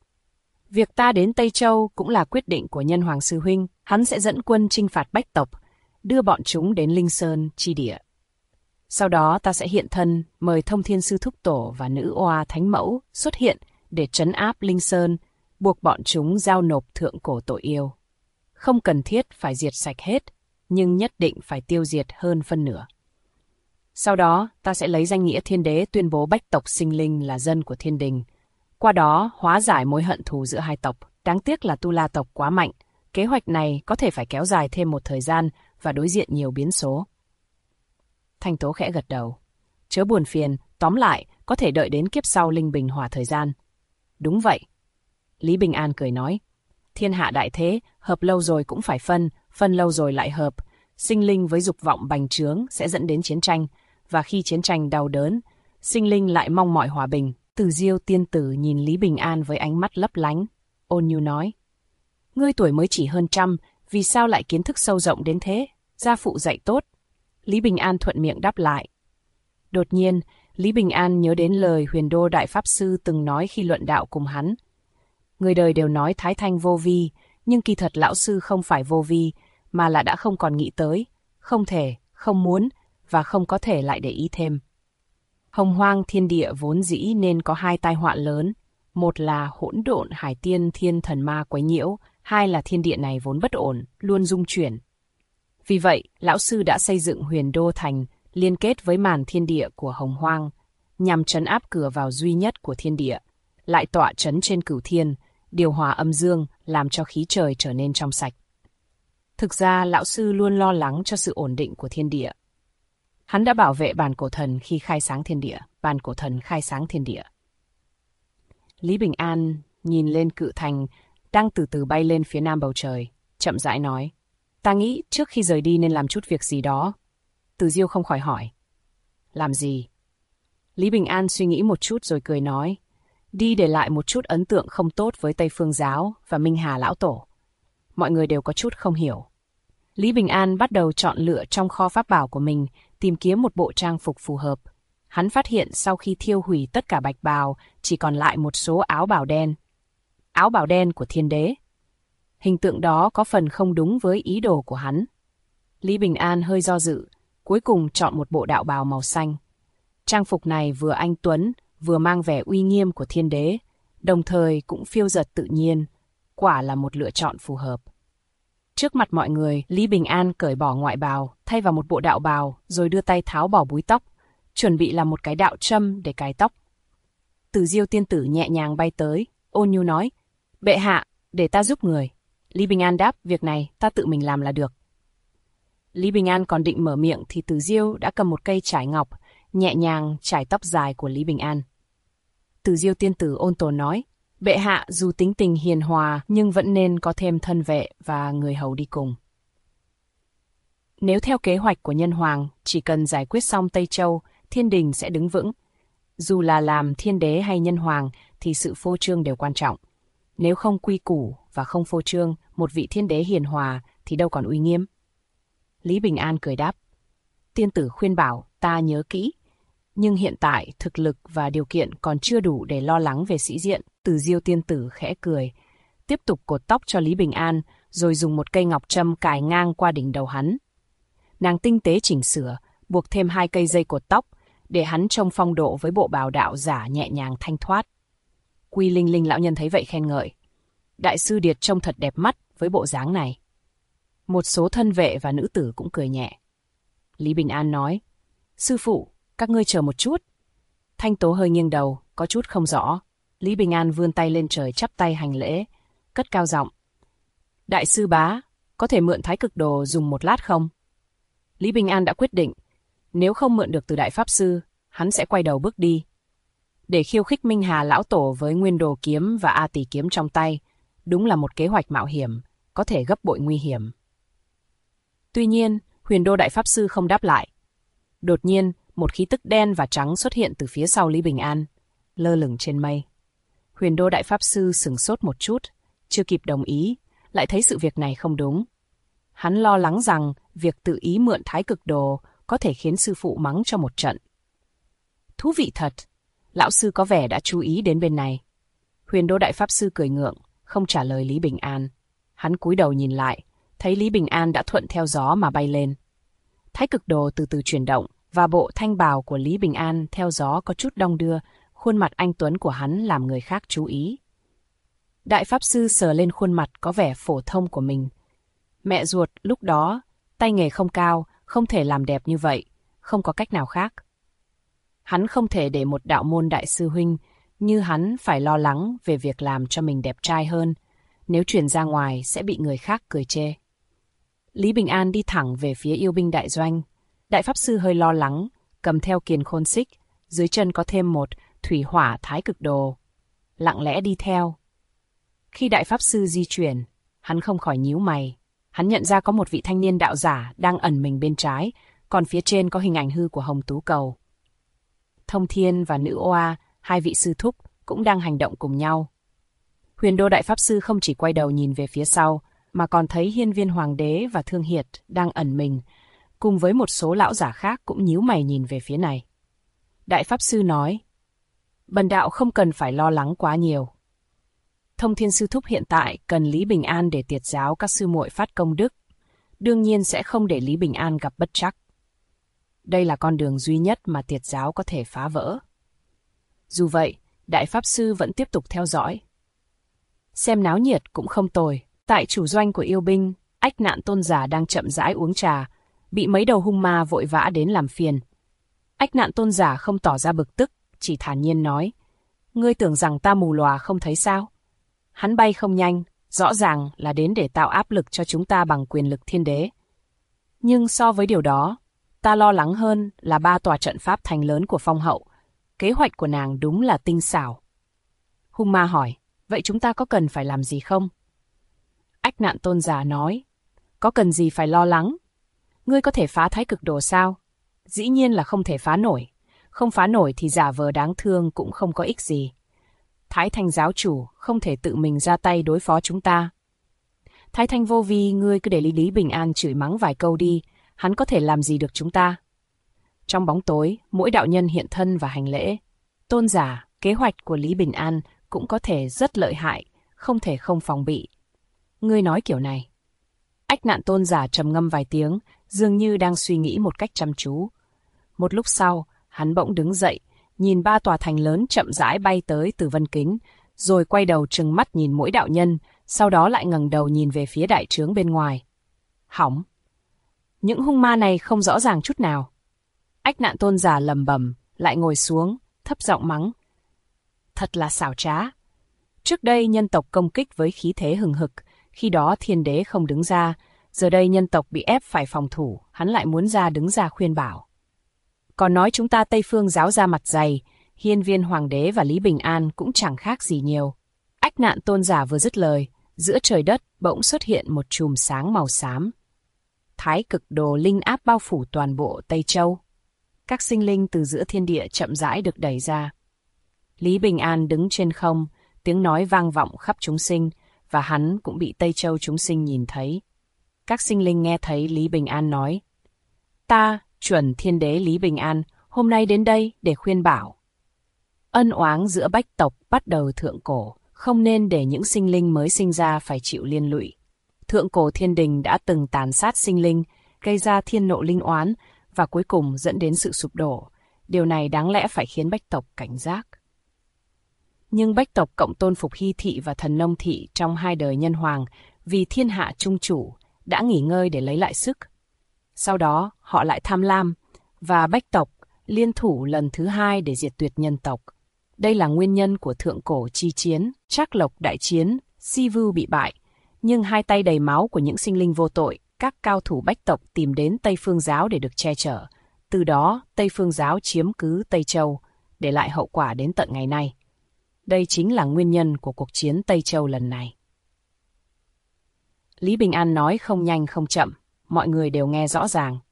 Việc ta đến Tây Châu cũng là quyết định của Nhân Hoàng Sư Huynh, hắn sẽ dẫn quân chinh phạt Bách tộc, đưa bọn chúng đến Linh Sơn, chi địa. Sau đó ta sẽ hiện thân, mời Thông Thiên Sư Thúc Tổ và Nữ Oa Thánh Mẫu xuất hiện để trấn áp Linh Sơn, buộc bọn chúng giao nộp thượng cổ tội yêu. Không cần thiết phải diệt sạch hết, nhưng nhất định phải tiêu diệt hơn phân nửa. Sau đó, ta sẽ lấy danh nghĩa Thiên Đế tuyên bố Bách tộc sinh linh là dân của Thiên Đình. Qua đó, hóa giải mối hận thù giữa hai tộc. Đáng tiếc là Tu La tộc quá mạnh. Kế hoạch này có thể phải kéo dài thêm một thời gian và đối diện nhiều biến số. Thanh Tố khẽ gật đầu. Chớ buồn phiền, tóm lại, có thể đợi đến kiếp sau linh bình hòa thời gian. Đúng vậy. Lý Bình An cười nói. Thiên hạ đại thế, hợp lâu rồi cũng phải phân lâu rồi lại hợp. Sinh linh với dục vọng bành trướng sẽ dẫn đến chiến tranh, và khi chiến tranh đau đớn, sinh linh lại mong mỏi hòa bình. Từ Diêu tiên tử nhìn Lý Bình An với ánh mắt lấp lánh, ôn nhu nói. Ngươi tuổi mới chỉ hơn 100, vì sao lại kiến thức sâu rộng đến thế? Gia phụ dạy tốt. Lý Bình An thuận miệng đáp lại. Đột nhiên, Lý Bình An nhớ đến lời Huyền Đô Đại Pháp Sư từng nói khi luận đạo cùng hắn. Người đời đều nói Thái Thanh vô vi, nhưng kỳ thật lão sư không phải vô vi, mà là đã không còn nghĩ tới, không thể, không muốn, và không có thể lại để ý thêm. Hồng hoang thiên địa vốn dĩ nên có hai tai họa lớn, một là hỗn độn hải tiên thiên thần ma quấy nhiễu, hai là thiên địa này vốn bất ổn, luôn dung chuyển. Vì vậy, lão sư đã xây dựng Huyền Đô Thành liên kết với màn thiên địa của Hồng hoang, nhằm trấn áp cửa vào duy nhất của thiên địa, lại tọa trấn trên cửu thiên, điều hòa âm dương, làm cho khí trời trở nên trong sạch. Thực ra, lão sư luôn lo lắng cho sự ổn định của thiên địa. Hắn đã bảo vệ bàn cổ thần khi khai sáng thiên địa, bàn cổ thần khai sáng thiên địa. Lý Bình An nhìn lên cự thành đang từ từ bay lên phía nam bầu trời, chậm rãi nói. Ta nghĩ trước khi rời đi nên làm chút việc gì đó. Từ Diêu không khỏi hỏi. Làm gì? Lý Bình An suy nghĩ một chút rồi cười nói. Đi để lại một chút ấn tượng không tốt với Tây Phương Giáo và Minh Hà Lão Tổ. Mọi người đều có chút không hiểu. Lý Bình An bắt đầu chọn lựa trong kho pháp bảo của mình, tìm kiếm một bộ trang phục phù hợp. Hắn phát hiện sau khi thiêu hủy tất cả bạch bào, chỉ còn lại một số áo bào đen. Áo bào đen của Thiên Đế. Hình tượng đó có phần không đúng với ý đồ của hắn. Lý Bình An hơi do dự, cuối cùng chọn một bộ đạo bào màu xanh. Trang phục này vừa anh tuấn, vừa mang vẻ uy nghiêm của Thiên Đế, đồng thời cũng phiêu dật tự nhiên, quả là một lựa chọn phù hợp. Trước mặt mọi người, Lý Bình An cởi bỏ ngoại bào, thay vào một bộ đạo bào, rồi đưa tay tháo bỏ búi tóc, chuẩn bị làm một cái đạo châm để cài tóc. Từ Diêu tiên tử nhẹ nhàng bay tới, ôn nhu nói, bệ hạ, để ta giúp người. Lý Bình An đáp, việc này ta tự mình làm là được. Lý Bình An còn định mở miệng thì Từ Diêu đã cầm một cây chải ngọc, nhẹ nhàng chải tóc dài của Lý Bình An. Từ Diêu tiên tử ôn tồn nói, bệ hạ dù tính tình hiền hòa nhưng vẫn nên có thêm thân vệ và người hầu đi cùng. Nếu theo kế hoạch của Nhân Hoàng, chỉ cần giải quyết xong Tây Châu, Thiên Đình sẽ đứng vững. Dù là làm Thiên Đế hay Nhân Hoàng thì sự phô trương đều quan trọng. Nếu không quy củ và không phô trương, một vị Thiên Đế hiền hòa thì đâu còn uy nghiêm. Lý Bình An cười đáp, tiên tử khuyên bảo ta nhớ kỹ. Nhưng hiện tại thực lực và điều kiện còn chưa đủ để lo lắng về sĩ diện. Từ Diêu tiên tử khẽ cười, tiếp tục cột tóc cho Lý Bình An, rồi dùng một cây ngọc trâm cài ngang qua đỉnh đầu hắn. Nàng tinh tế chỉnh sửa, buộc thêm 2 cây dây cột tóc, để hắn trông phong độ với bộ bào đạo giả nhẹ nhàng thanh thoát. Quy Linh Linh lão nhân thấy vậy khen ngợi. Đại sư Điệt trông thật đẹp mắt với bộ dáng này. Một số thân vệ và nữ tử cũng cười nhẹ. Lý Bình An nói, sư phụ, các ngươi chờ một chút. Thanh Tố hơi nghiêng đầu, có chút không rõ. Lý Bình An vươn tay lên trời chắp tay hành lễ, cất cao giọng. Đại sư bá, có thể mượn Thái Cực Đồ dùng một lát không? Lý Bình An đã quyết định, nếu không mượn được từ Đại Pháp Sư, hắn sẽ quay đầu bước đi. Để khiêu khích Minh Hà Lão Tổ với Nguyên Đồ Kiếm và A Tỳ Kiếm trong tay, đúng là một kế hoạch mạo hiểm, có thể gấp bội nguy hiểm. Tuy nhiên, Huyền Đô Đại Pháp Sư không đáp lại. Đột nhiên, một khí tức đen và trắng xuất hiện từ phía sau Lý Bình An, lơ lửng trên mây. Huyền Đô Đại Pháp Sư sửng sốt một chút, chưa kịp đồng ý, lại thấy sự việc này không đúng. Hắn lo lắng rằng việc tự ý mượn Thái Cực Đồ có thể khiến sư phụ mắng cho một trận. Thú vị thật, lão sư có vẻ đã chú ý đến bên này. Huyền Đô Đại Pháp Sư cười ngượng, không trả lời Lý Bình An. Hắn cúi đầu nhìn lại, thấy Lý Bình An đã thuận theo gió mà bay lên. Thái Cực Đồ từ từ chuyển động, và bộ thanh bào của Lý Bình An theo gió có chút đong đưa, khuôn mặt anh tuấn của hắn làm người khác chú ý. Đại Pháp Sư sờ lên khuôn mặt có vẻ phổ thông của mình. Mẹ ruột lúc đó, tay nghề không cao, không thể làm đẹp như vậy, không có cách nào khác. Hắn không thể để một đạo môn đại sư huynh như hắn phải lo lắng về việc làm cho mình đẹp trai hơn, nếu truyền ra ngoài sẽ bị người khác cười chê. Lý Bình An đi thẳng về phía yêu binh đại doanh. Đại Pháp Sư hơi lo lắng, cầm theo kiền khôn xích, dưới chân có thêm một thủy hỏa Thái Cực Đồ. Lặng lẽ đi theo. Khi Đại Pháp Sư di chuyển, hắn không khỏi nhíu mày. Hắn nhận ra có một vị thanh niên đạo giả đang ẩn mình bên trái, còn phía trên có hình ảnh hư của Hồng Tú Cầu. Thông Thiên và Nữ Oa, hai vị sư thúc, cũng đang hành động cùng nhau. Huyền Đô Đại Pháp Sư không chỉ quay đầu nhìn về phía sau, mà còn thấy Hiên Viên Hoàng đế và Thương Hiệt đang ẩn mình, cùng với một số lão giả khác cũng nhíu mày nhìn về phía này. Đại Pháp Sư nói, bần đạo không cần phải lo lắng quá nhiều. Thông Thiên sư thúc hiện tại cần Lý Bình An để tiệt giáo các sư muội phát công đức, đương nhiên sẽ không để Lý Bình An gặp bất trắc. Đây là con đường duy nhất mà tiệt giáo có thể phá vỡ. Dù vậy, Đại Pháp Sư vẫn tiếp tục theo dõi. Xem náo nhiệt cũng không tồi. Tại chủ doanh của yêu binh, Ách Nạn Tôn Giả đang chậm rãi uống trà, bị mấy đầu hung ma vội vã đến làm phiền. Ách Nạn Tôn Giả không tỏ ra bực tức, chỉ thản nhiên nói, ngươi tưởng rằng ta mù lòa không thấy sao? Hắn bay không nhanh, rõ ràng là đến để tạo áp lực cho chúng ta bằng quyền lực thiên đế. Nhưng so với điều đó, ta lo lắng hơn là 3 tòa trận pháp thành lớn của Phong Hậu. Kế hoạch của nàng đúng là tinh xảo. Hung ma hỏi, vậy chúng ta có cần phải làm gì không? Ách Nạn Tôn Giả nói, có cần gì phải lo lắng? Ngươi có thể phá Thái Cực Đồ sao? Dĩ nhiên là không thể phá nổi. Không phá nổi thì giả vờ đáng thương cũng không có ích gì. Thái Thanh giáo chủ không thể tự mình ra tay đối phó chúng ta. Thái Thanh vô vi, ngươi cứ để Lý Bình An chửi mắng vài câu đi, hắn có thể làm gì được chúng ta? Trong bóng tối, mỗi đạo nhân hiện thân và hành lễ. Tôn giả, kế hoạch của Lý Bình An cũng có thể rất lợi hại, không thể không phòng bị. Ngươi nói kiểu này. Ách Nạn Tôn giả trầm ngâm vài tiếng, dường như đang suy nghĩ một cách chăm chú. Một lúc sau, hắn bỗng đứng dậy, nhìn 3 tòa thành lớn chậm rãi bay tới từ vân kính, rồi quay đầu trừng mắt nhìn mỗi đạo nhân, sau đó lại ngẩng đầu nhìn về phía đại trướng bên ngoài. Hỏng! Những hung ma này không rõ ràng chút nào. Ách Nạn Tôn giả lầm bầm, lại ngồi xuống, thấp giọng mắng. Thật là xảo trá. Trước đây nhân tộc công kích với khí thế hừng hực, khi đó thiên đế không đứng ra, giờ đây nhân tộc bị ép phải phòng thủ, hắn lại muốn đứng ra khuyên bảo. Còn nói chúng ta Tây Phương giáo ra mặt dày, Hiên Viên Hoàng đế và Lý Bình An cũng chẳng khác gì nhiều. Ách Nạn Tôn giả vừa dứt lời, giữa trời đất bỗng xuất hiện một chùm sáng màu xám. Thái Cực Đồ linh áp bao phủ toàn bộ Tây Châu. Các sinh linh từ giữa thiên địa chậm rãi được đẩy ra. Lý Bình An đứng trên không, tiếng nói vang vọng khắp chúng sinh, và hắn cũng bị Tây Châu chúng sinh nhìn thấy. Các sinh linh nghe thấy Lý Bình An nói, ta, chuẩn thiên đế Lý Bình An, hôm nay đến đây để khuyên bảo. Ân oán giữa bách tộc bắt đầu thượng cổ, không nên để những sinh linh mới sinh ra phải chịu liên lụy. Thượng cổ thiên đình đã từng tàn sát sinh linh, gây ra thiên nộ linh oán, và cuối cùng dẫn đến sự sụp đổ. Điều này đáng lẽ phải khiến bách tộc cảnh giác. Nhưng bách tộc cộng tôn phục Hy thị và thần nông thị trong 2 đời nhân hoàng, vì thiên hạ trung chủ, đã nghỉ ngơi để lấy lại sức. Sau đó, họ lại tham lam, và bách tộc liên thủ lần thứ 2 để diệt tuyệt nhân tộc. Đây là nguyên nhân của thượng cổ chi chiến, Trác Lộc đại chiến, Si Vưu bị bại, nhưng 2 tay đầy máu của những sinh linh vô tội, các cao thủ bách tộc tìm đến Tây Phương giáo để được che chở. Từ đó, Tây Phương giáo chiếm cứ Tây Châu, để lại hậu quả đến tận ngày nay. Đây chính là nguyên nhân của cuộc chiến Tây Châu lần này. Lý Bình An nói không nhanh không chậm, mọi người đều nghe rõ ràng.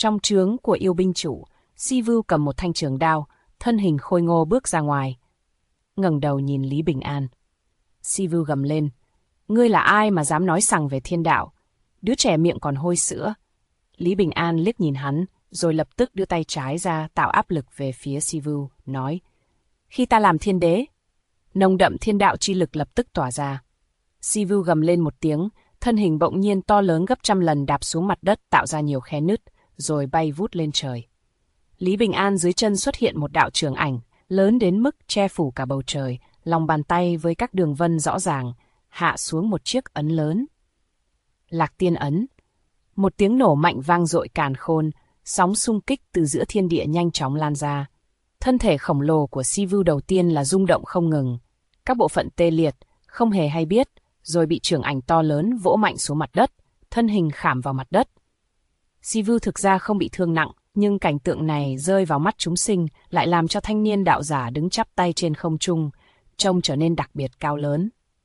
Trong trướng của yêu binh chủ, Sivu cầm một thanh trường đao, thân hình khôi ngô bước ra ngoài. Ngẩng đầu nhìn Lý Bình An. Sivu gầm lên, ngươi là ai mà dám nói sằng về thiên đạo? Đứa trẻ miệng còn hôi sữa. Lý Bình An liếc nhìn hắn, rồi lập tức đưa tay trái ra tạo áp lực về phía Sivu, nói, khi ta làm thiên đế. Nồng đậm thiên đạo chi lực lập tức tỏa ra. Sivu gầm lên một tiếng, thân hình bỗng nhiên to lớn gấp 100 lần đạp xuống mặt đất tạo ra nhiều khe nứt, rồi bay vút lên trời. Lý Bình An dưới chân xuất hiện một đạo trường ảnh, lớn đến mức che phủ cả bầu trời, lòng bàn tay với các đường vân rõ ràng, hạ xuống một chiếc ấn lớn. Lạc Tiên ấn. Một tiếng nổ mạnh vang dội càn khôn, sóng xung kích từ giữa thiên địa nhanh chóng lan ra. Thân thể khổng lồ của Sivu đầu tiên là rung động không ngừng. Các bộ phận tê liệt, không hề hay biết, rồi bị trường ảnh to lớn vỗ mạnh xuống mặt đất, thân hình khảm vào mặt đất. Sivu thực ra không bị thương nặng, nhưng cảnh tượng này rơi vào mắt chúng sinh lại làm cho thanh niên đạo giả đứng chắp tay trên không trung, trông trở nên đặc biệt cao lớn.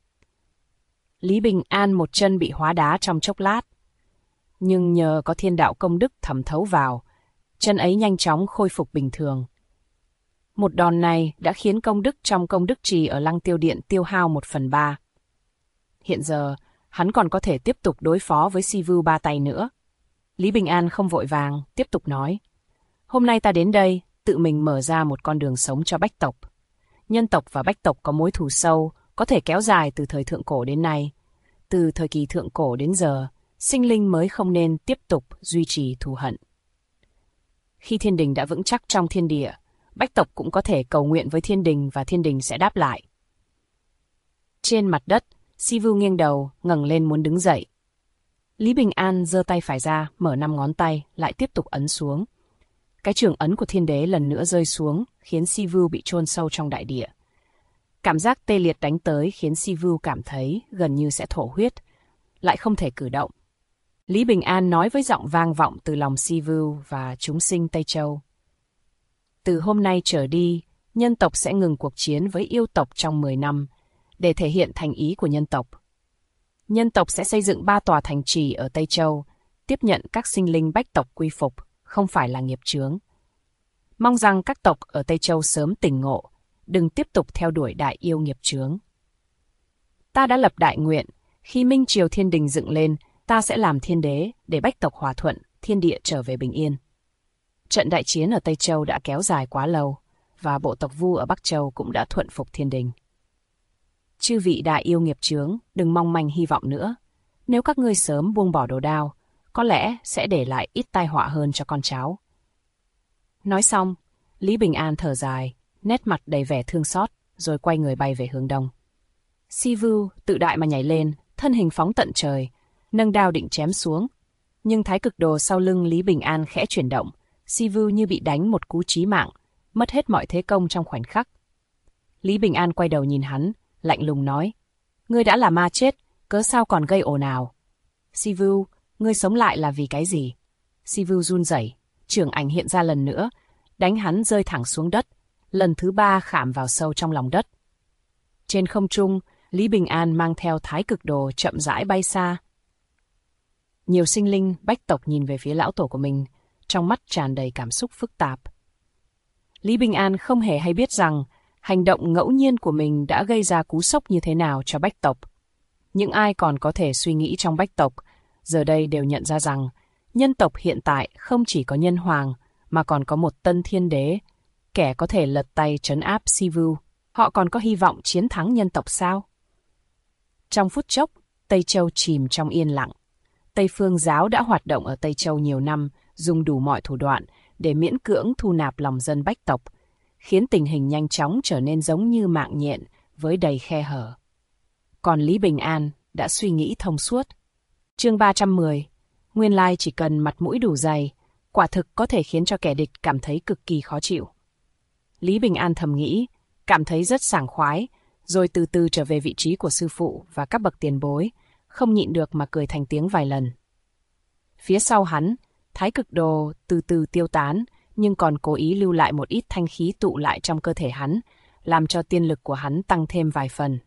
Lý Bình An một chân bị hóa đá trong chốc lát. Nhưng nhờ có thiên đạo công đức thẩm thấu vào, chân ấy nhanh chóng khôi phục bình thường. Một đòn này đã khiến công đức trong công đức trì ở Lăng Tiêu Điện tiêu hao 1/3. Hiện giờ, hắn còn có thể tiếp tục đối phó với Sivu ba tay nữa. Lý Bình An không vội vàng, tiếp tục nói. Hôm nay ta đến đây, tự mình mở ra một con đường sống cho bách tộc. Nhân tộc và bách tộc có mối thù sâu, có thể kéo dài từ thời thượng cổ đến nay. Từ thời kỳ thượng cổ đến giờ, sinh linh mới không nên tiếp tục duy trì thù hận. Khi thiên đình đã vững chắc trong thiên địa, bách tộc cũng có thể cầu nguyện với thiên đình và thiên đình sẽ đáp lại. Trên mặt đất, Sivu nghiêng đầu, ngẩng lên muốn đứng dậy. Lý Bình An giơ tay phải ra, mở 5 ngón tay, lại tiếp tục ấn xuống. Cái trường ấn của thiên đế lần nữa rơi xuống, khiến Sivu bị chôn sâu trong đại địa. Cảm giác tê liệt đánh tới khiến Sivu cảm thấy gần như sẽ thổ huyết, lại không thể cử động. Lý Bình An nói với giọng vang vọng từ lòng Sivu và chúng sinh Tây Châu. Từ hôm nay trở đi, nhân tộc sẽ ngừng cuộc chiến với yêu tộc trong 10 năm, để thể hiện thành ý của nhân tộc. Nhân tộc sẽ xây dựng 3 tòa thành trì ở Tây Châu, tiếp nhận các sinh linh bách tộc quy phục, không phải là nghiệp chướng. Mong rằng các tộc ở Tây Châu sớm tỉnh ngộ, đừng tiếp tục theo đuổi đại yêu nghiệp chướng. Ta đã lập đại nguyện, khi Minh Triều Thiên Đình dựng lên, ta sẽ làm thiên đế để bách tộc hòa thuận, thiên địa trở về bình yên. Trận đại chiến ở Tây Châu đã kéo dài quá lâu, và bộ tộc Vu ở Bắc Châu cũng đã thuận phục thiên đình. Chư vị đại yêu nghiệp chướng, đừng mong manh hy vọng nữa. Nếu các ngươi sớm buông bỏ đồ đao, có lẽ sẽ để lại ít tai họa hơn cho con cháu. Nói xong, Lý Bình An thở dài, nét mặt đầy vẻ thương xót, rồi quay người bay về hướng đông. Sivu tự đại mà nhảy lên, thân hình phóng tận trời, nâng đao định chém xuống. Nhưng thái cực đồ sau lưng Lý Bình An khẽ chuyển động, Sivu như bị đánh một cú chí mạng, mất hết mọi thế công trong khoảnh khắc. Lý Bình An quay đầu nhìn hắn, lạnh lùng nói, ngươi đã là ma chết, cớ sao còn gây ồn ào? Sivu, ngươi sống lại là vì cái gì? Sivu run rẩy, trường ảnh hiện ra lần nữa, đánh hắn rơi thẳng xuống đất, lần thứ 3 khảm vào sâu trong lòng đất. Trên không trung, Lý Bình An mang theo thái cực đồ chậm rãi bay xa. Nhiều sinh linh bách tộc nhìn về phía lão tổ của mình, trong mắt tràn đầy cảm xúc phức tạp. Lý Bình An không hề hay biết rằng hành động ngẫu nhiên của mình đã gây ra cú sốc như thế nào cho bách tộc. Những ai còn có thể suy nghĩ trong bách tộc, giờ đây đều nhận ra rằng nhân tộc hiện tại không chỉ có nhân hoàng, mà còn có một tân thiên đế, kẻ có thể lật tay trấn áp Sivu. Họ còn có hy vọng chiến thắng nhân tộc sao? Trong phút chốc, Tây Châu chìm trong yên lặng. Tây Phương giáo đã hoạt động ở Tây Châu nhiều năm, dùng đủ mọi thủ đoạn để miễn cưỡng thu nạp lòng dân bách tộc, khiến tình hình nhanh chóng trở nên giống như mạng nhện với đầy khe hở. Còn Lý Bình An đã suy nghĩ thông suốt. Chương 310. Nguyên lai chỉ cần mặt mũi đủ dày, quả thực có thể khiến cho kẻ địch cảm thấy cực kỳ khó chịu. Lý Bình An thầm nghĩ, cảm thấy rất sảng khoái, rồi từ từ trở về vị trí của sư phụ và các bậc tiền bối, không nhịn được mà cười thành tiếng vài lần. Phía sau hắn, thái cực đồ từ từ tiêu tán, nhưng còn cố ý lưu lại một ít thanh khí tụ lại trong cơ thể hắn, làm cho tiên lực của hắn tăng thêm vài phần.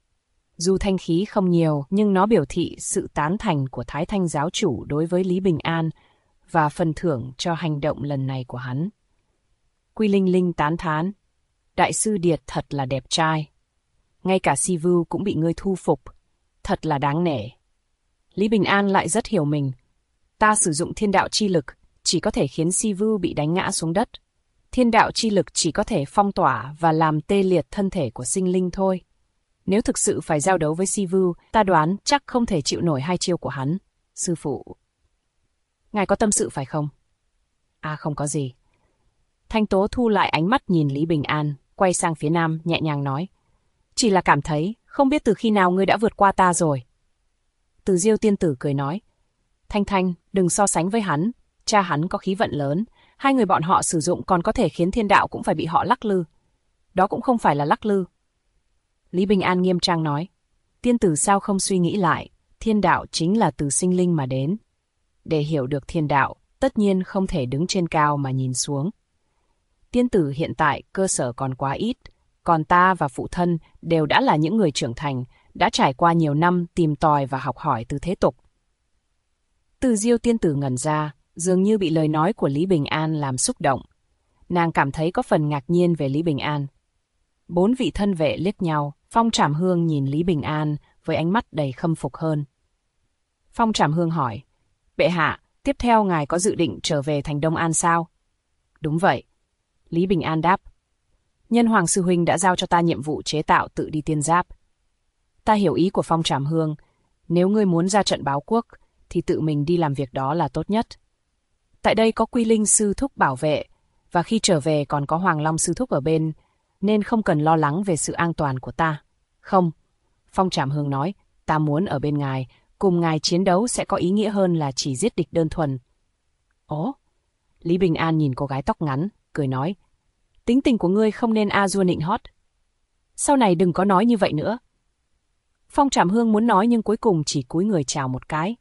Dù thanh khí không nhiều, nhưng nó biểu thị sự tán thành của Thái Thanh giáo chủ đối với Lý Bình An, và phần thưởng cho hành động lần này của hắn. Quy Linh Linh tán thán, đại sư Điệt thật là đẹp trai. Ngay cả Sivu cũng bị ngươi thu phục, thật là đáng nể. Lý Bình An lại rất hiểu mình. Ta sử dụng thiên đạo chi lực, chỉ có thể khiến Sivu bị đánh ngã xuống đất. Thiên đạo chi lực chỉ có thể phong tỏa và làm tê liệt thân thể của sinh linh thôi. Nếu thực sự phải giao đấu với Sivu, ta đoán chắc không thể chịu nổi 2 chiêu của hắn. Sư phụ, ngài có tâm sự phải không? À, không có gì. Thanh Tố thu lại ánh mắt nhìn Lý Bình An, quay sang phía nam nhẹ nhàng nói. Chỉ là cảm thấy, không biết từ khi nào ngươi đã vượt qua ta rồi. Từ Diêu tiên tử cười nói. Thanh Thanh, đừng so sánh với hắn. Cha hắn có khí vận lớn. 2 người bọn họ sử dụng còn có thể khiến thiên đạo cũng phải bị họ lắc lư. Đó cũng không phải là lắc lư. Lý Bình An nghiêm trang nói. Tiên tử sao không suy nghĩ lại. Thiên đạo chính là từ sinh linh mà đến. Để hiểu được thiên đạo, tất nhiên không thể đứng trên cao mà nhìn xuống. Tiên tử hiện tại cơ sở còn quá ít. Còn ta và phụ thân đều đã là những người trưởng thành, đã trải qua nhiều năm tìm tòi và học hỏi từ thế tục. Từ Diêu tiên tử ngẩn ra, dường như bị lời nói của Lý Bình An làm xúc động. Nàng cảm thấy có phần ngạc nhiên về Lý Bình An. 4 vị thân vệ liếc nhau, Phong Trảm Hương nhìn Lý Bình An với ánh mắt đầy khâm phục hơn. Phong Trảm Hương hỏi, bệ hạ, tiếp theo ngài có dự định trở về thành Đông An sao? Đúng vậy. Lý Bình An đáp. Nhân Hoàng sư huynh đã giao cho ta nhiệm vụ chế tạo tự đi tiên giáp. Ta hiểu ý của Phong Trảm Hương, nếu ngươi muốn ra trận báo quốc, thì tự mình đi làm việc đó là tốt nhất. Tại đây có Quy Linh sư thúc bảo vệ, và khi trở về còn có Hoàng Long sư thúc ở bên, nên không cần lo lắng về sự an toàn của ta. Không, Phong Trảm Hương nói, ta muốn ở bên ngài, cùng ngài chiến đấu sẽ có ý nghĩa hơn là chỉ giết địch đơn thuần. Ồ, Lý Bình An nhìn cô gái tóc ngắn, cười nói, tính tình của ngươi không nên a dua nịnh hót. Sau này đừng có nói như vậy nữa. Phong Trảm Hương muốn nói nhưng cuối cùng chỉ cúi người chào một cái.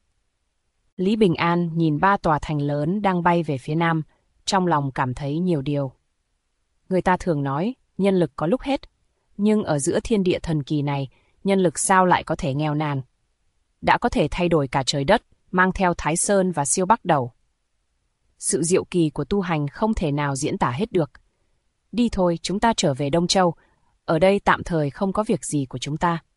Lý Bình An nhìn 3 tòa thành lớn đang bay về phía nam, trong lòng cảm thấy nhiều điều. Người ta thường nói, nhân lực có lúc hết, nhưng ở giữa thiên địa thần kỳ này, nhân lực sao lại có thể nghèo nàn? Đã có thể thay đổi cả trời đất, mang theo Thái Sơn và siêu bắc đầu. Sự diệu kỳ của tu hành không thể nào diễn tả hết được. Đi thôi, chúng ta trở về Đông Châu, ở đây tạm thời không có việc gì của chúng ta.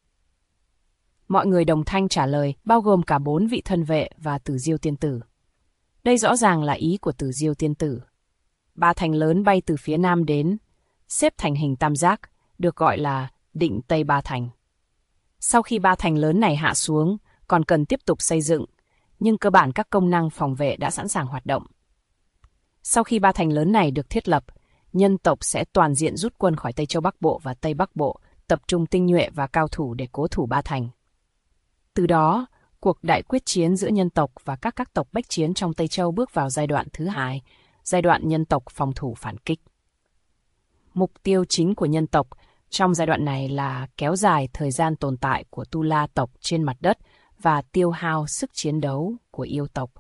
Mọi người đồng thanh trả lời, bao gồm cả 4 vị thân vệ và Từ Diêu tiên tử. Đây rõ ràng là ý của Từ Diêu tiên tử. 3 thành lớn bay từ phía nam đến, xếp thành hình tam giác, được gọi là Định Tây Ba Thành. Sau khi 3 thành lớn này hạ xuống, còn cần tiếp tục xây dựng, nhưng cơ bản các công năng phòng vệ đã sẵn sàng hoạt động. Sau khi 3 thành lớn này được thiết lập, nhân tộc sẽ toàn diện rút quân khỏi Tây Châu Bắc Bộ và Tây Bắc Bộ, tập trung tinh nhuệ và cao thủ để cố thủ 3 thành. Từ đó, cuộc đại quyết chiến giữa nhân tộc và các tộc bách chiến trong Tây Châu bước vào giai đoạn thứ 2, giai đoạn nhân tộc phòng thủ phản kích. Mục tiêu chính của nhân tộc trong giai đoạn này là kéo dài thời gian tồn tại của Tu La tộc trên mặt đất và tiêu hao sức chiến đấu của yêu tộc.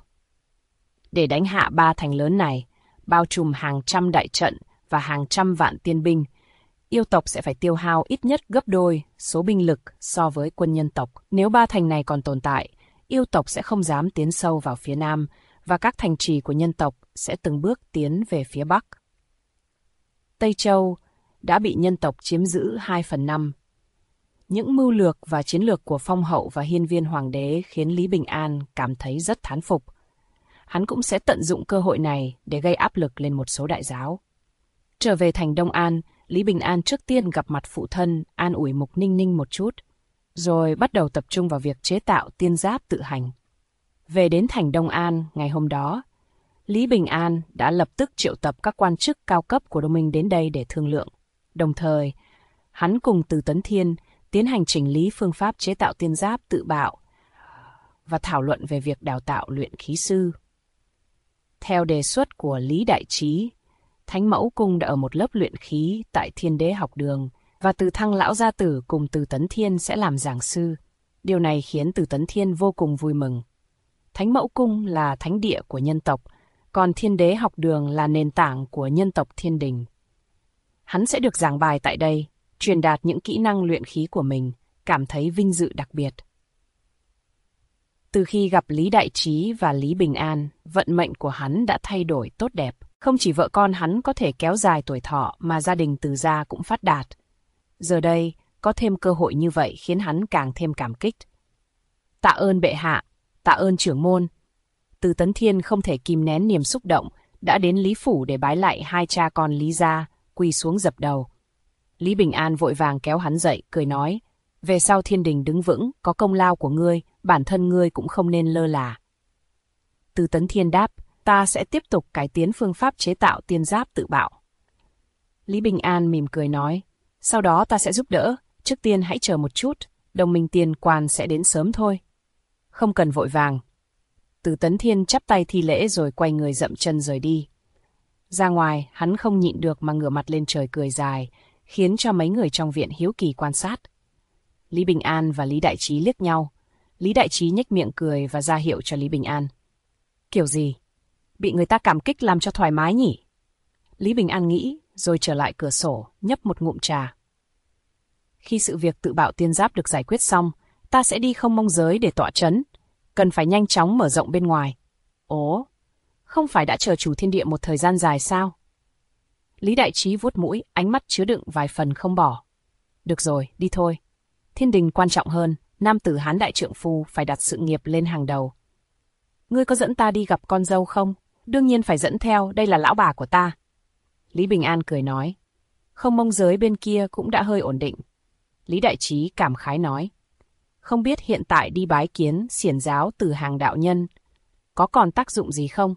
Để đánh hạ 3 thành lớn này, bao trùm hàng trăm đại trận và hàng trăm vạn tiên binh, yêu tộc sẽ phải tiêu hao ít nhất gấp đôi số binh lực so với quân nhân tộc. Nếu 3 thành này còn tồn tại, yêu tộc sẽ không dám tiến sâu vào phía nam và các thành trì của nhân tộc sẽ từng bước tiến về phía bắc. Tây Châu đã bị nhân tộc chiếm giữ 2/5. Những mưu lược và chiến lược của Phong Hậu và Hiên Viên Hoàng đế khiến Lý Bình An cảm thấy rất thán phục. Hắn cũng sẽ tận dụng cơ hội này để gây áp lực lên một số đại giáo. Trở về thành Đông An, Lý Bình An trước tiên gặp mặt phụ thân, an ủi Mục Ninh Ninh một chút, rồi bắt đầu tập trung vào việc chế tạo tiên giáp tự hành. Về đến thành Đông An ngày hôm đó, Lý Bình An đã lập tức triệu tập các quan chức cao cấp của Đông Minh đến đây để thương lượng. Đồng thời, hắn cùng Từ Tấn Thiên tiến hành chỉnh lý phương pháp chế tạo tiên giáp tự bạo và thảo luận về việc đào tạo luyện khí sư. Theo đề xuất của Lý Đại Trí, Thánh Mẫu Cung đã ở một lớp luyện khí tại Thiên Đế học đường và Từ Thăng Lão Gia Tử cùng Từ Tấn Thiên sẽ làm giảng sư. Điều này khiến Từ Tấn Thiên vô cùng vui mừng. Thánh Mẫu Cung là thánh địa của nhân tộc, còn Thiên Đế học đường là nền tảng của nhân tộc Thiên Đình. Hắn sẽ được giảng bài tại đây, truyền đạt những kỹ năng luyện khí của mình, cảm thấy vinh dự đặc biệt. Từ khi gặp Lý Đại Trí và Lý Bình An, vận mệnh của hắn đã thay đổi tốt đẹp. Không chỉ vợ con hắn có thể kéo dài tuổi thọ mà gia đình Từ gia cũng phát đạt. Giờ đây, có thêm cơ hội như vậy khiến hắn càng thêm cảm kích. Tạ ơn bệ hạ, tạ ơn trưởng môn. Từ Tấn Thiên không thể kìm nén niềm xúc động, đã đến Lý Phủ để bái lại hai cha con Lý gia, quỳ xuống dập đầu. Lý Bình An vội vàng kéo hắn dậy, cười nói, về sau thiên đình đứng vững, có công lao của ngươi, bản thân ngươi cũng không nên lơ là. Từ Tấn Thiên đáp, ta sẽ tiếp tục cải tiến phương pháp chế tạo tiên giáp tự bạo. Lý Bình An mỉm cười nói, sau đó ta sẽ giúp đỡ, trước tiên hãy chờ một chút, đồng minh tiền quan sẽ đến sớm thôi. Không cần vội vàng. Từ Tấn Thiên chắp tay thi lễ rồi quay người dậm chân rời đi. Ra ngoài, hắn không nhịn được mà ngửa mặt lên trời cười dài, khiến cho mấy người trong viện hiếu kỳ quan sát. Lý Bình An và Lý Đại Trí liếc nhau. Lý Đại Trí nhếch miệng cười và ra hiệu cho Lý Bình An. Kiểu gì? Bị người ta cảm kích làm cho thoải mái nhỉ? Lý Bình An nghĩ, rồi trở lại cửa sổ, nhấp một ngụm trà. Khi sự việc tự bạo tiên giáp được giải quyết xong, ta sẽ đi Không Mông Giới để tọa trấn. Cần phải nhanh chóng mở rộng bên ngoài. Ồ, không phải đã chờ chủ thiên địa một thời gian dài sao? Lý Đại Trí vuốt mũi, ánh mắt chứa đựng vài phần không bỏ. Được rồi, đi thôi. Thiên đình quan trọng hơn, nam tử Hán đại trượng phu phải đặt sự nghiệp lên hàng đầu. Ngươi có dẫn ta đi gặp con dâu không? Đương nhiên phải dẫn theo, đây là lão bà của ta. Lý Bình An cười nói. Không Mông Giới bên kia cũng đã hơi ổn định. Lý Đại Trí cảm khái nói. Không biết hiện tại đi bái kiến xiển giáo Từ Hàng đạo nhân, có còn tác dụng gì không?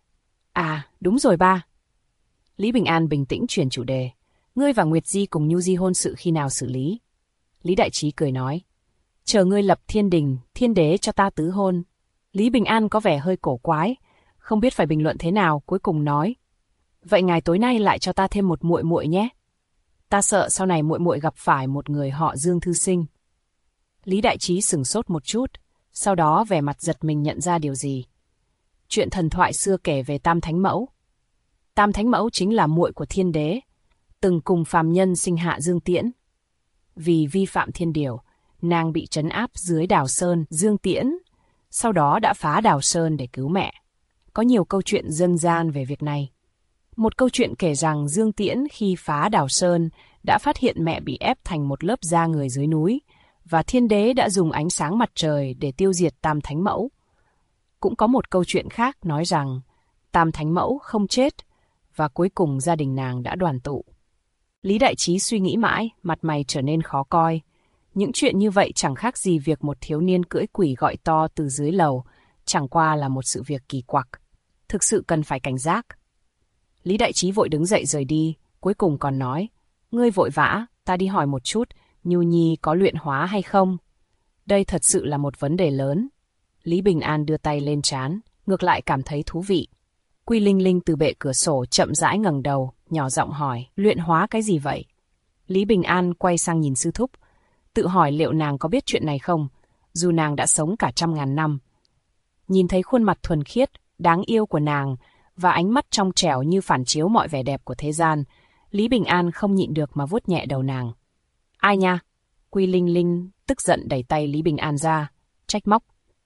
À, đúng rồi ba. Lý Bình An bình tĩnh chuyển chủ đề. Ngươi và Nguyệt Di cùng Nhu Di hôn sự khi nào xử lý? Lý Đại Trí cười nói. Chờ ngươi lập thiên đình, thiên đế cho ta tứ hôn. Lý Bình An có vẻ hơi cổ quái, không biết phải bình luận thế nào, cuối cùng nói. Vậy ngài tối nay lại cho ta thêm một muội muội nhé. Ta sợ sau này muội muội gặp phải một người họ Dương thư sinh. Lý Đại Trí sửng sốt một chút, sau đó vẻ mặt giật mình nhận ra điều gì. Chuyện thần thoại xưa kể về Tam Thánh Mẫu. Tam Thánh Mẫu chính là muội của thiên đế, từng cùng phàm nhân sinh hạ Dương Tiễn. Vì vi phạm thiên điều, nàng bị trấn áp dưới Đào Sơn. Dương Tiễn sau đó đã phá Đào Sơn để cứu mẹ. Có nhiều câu chuyện dân gian về việc này. Một câu chuyện kể rằng Dương Tiễn khi phá Đào Sơn đã phát hiện mẹ bị ép thành một lớp da người dưới núi, và thiên đế đã dùng ánh sáng mặt trời để tiêu diệt Tam Thánh Mẫu. Cũng có một câu chuyện khác nói rằng Tam Thánh Mẫu không chết, và cuối cùng gia đình nàng đã đoàn tụ. Lý Đại Trí suy nghĩ mãi, mặt mày trở nên khó coi. Những chuyện như vậy chẳng khác gì việc một thiếu niên cưỡi quỷ gọi to từ dưới lầu, chẳng qua là một sự việc kỳ quặc. Thực sự cần phải cảnh giác. Lý Đại Trí vội đứng dậy rời đi, cuối cùng còn nói, ngươi vội vã, ta đi hỏi một chút, Nhu Nhi có luyện hóa hay không? Đây thật sự là một vấn đề lớn. Lý Bình An đưa tay lên trán, ngược lại cảm thấy thú vị. Quy Linh Linh từ bệ cửa sổ chậm rãi ngẩng đầu, nhỏ giọng hỏi, luyện hóa cái gì vậy? Lý Bình An quay sang nhìn sư thúc, tự hỏi liệu nàng có biết chuyện này không, dù nàng đã sống cả 100.000 năm. Nhìn thấy khuôn mặt thuần khiết, đáng yêu của nàng, và ánh mắt trong trẻo như phản chiếu mọi vẻ đẹp của thế gian, Lý Bình An không nhịn được mà vuốt nhẹ đầu nàng. Ai nha? Quy Linh Linh tức giận đẩy tay Lý Bình An ra, trách móc.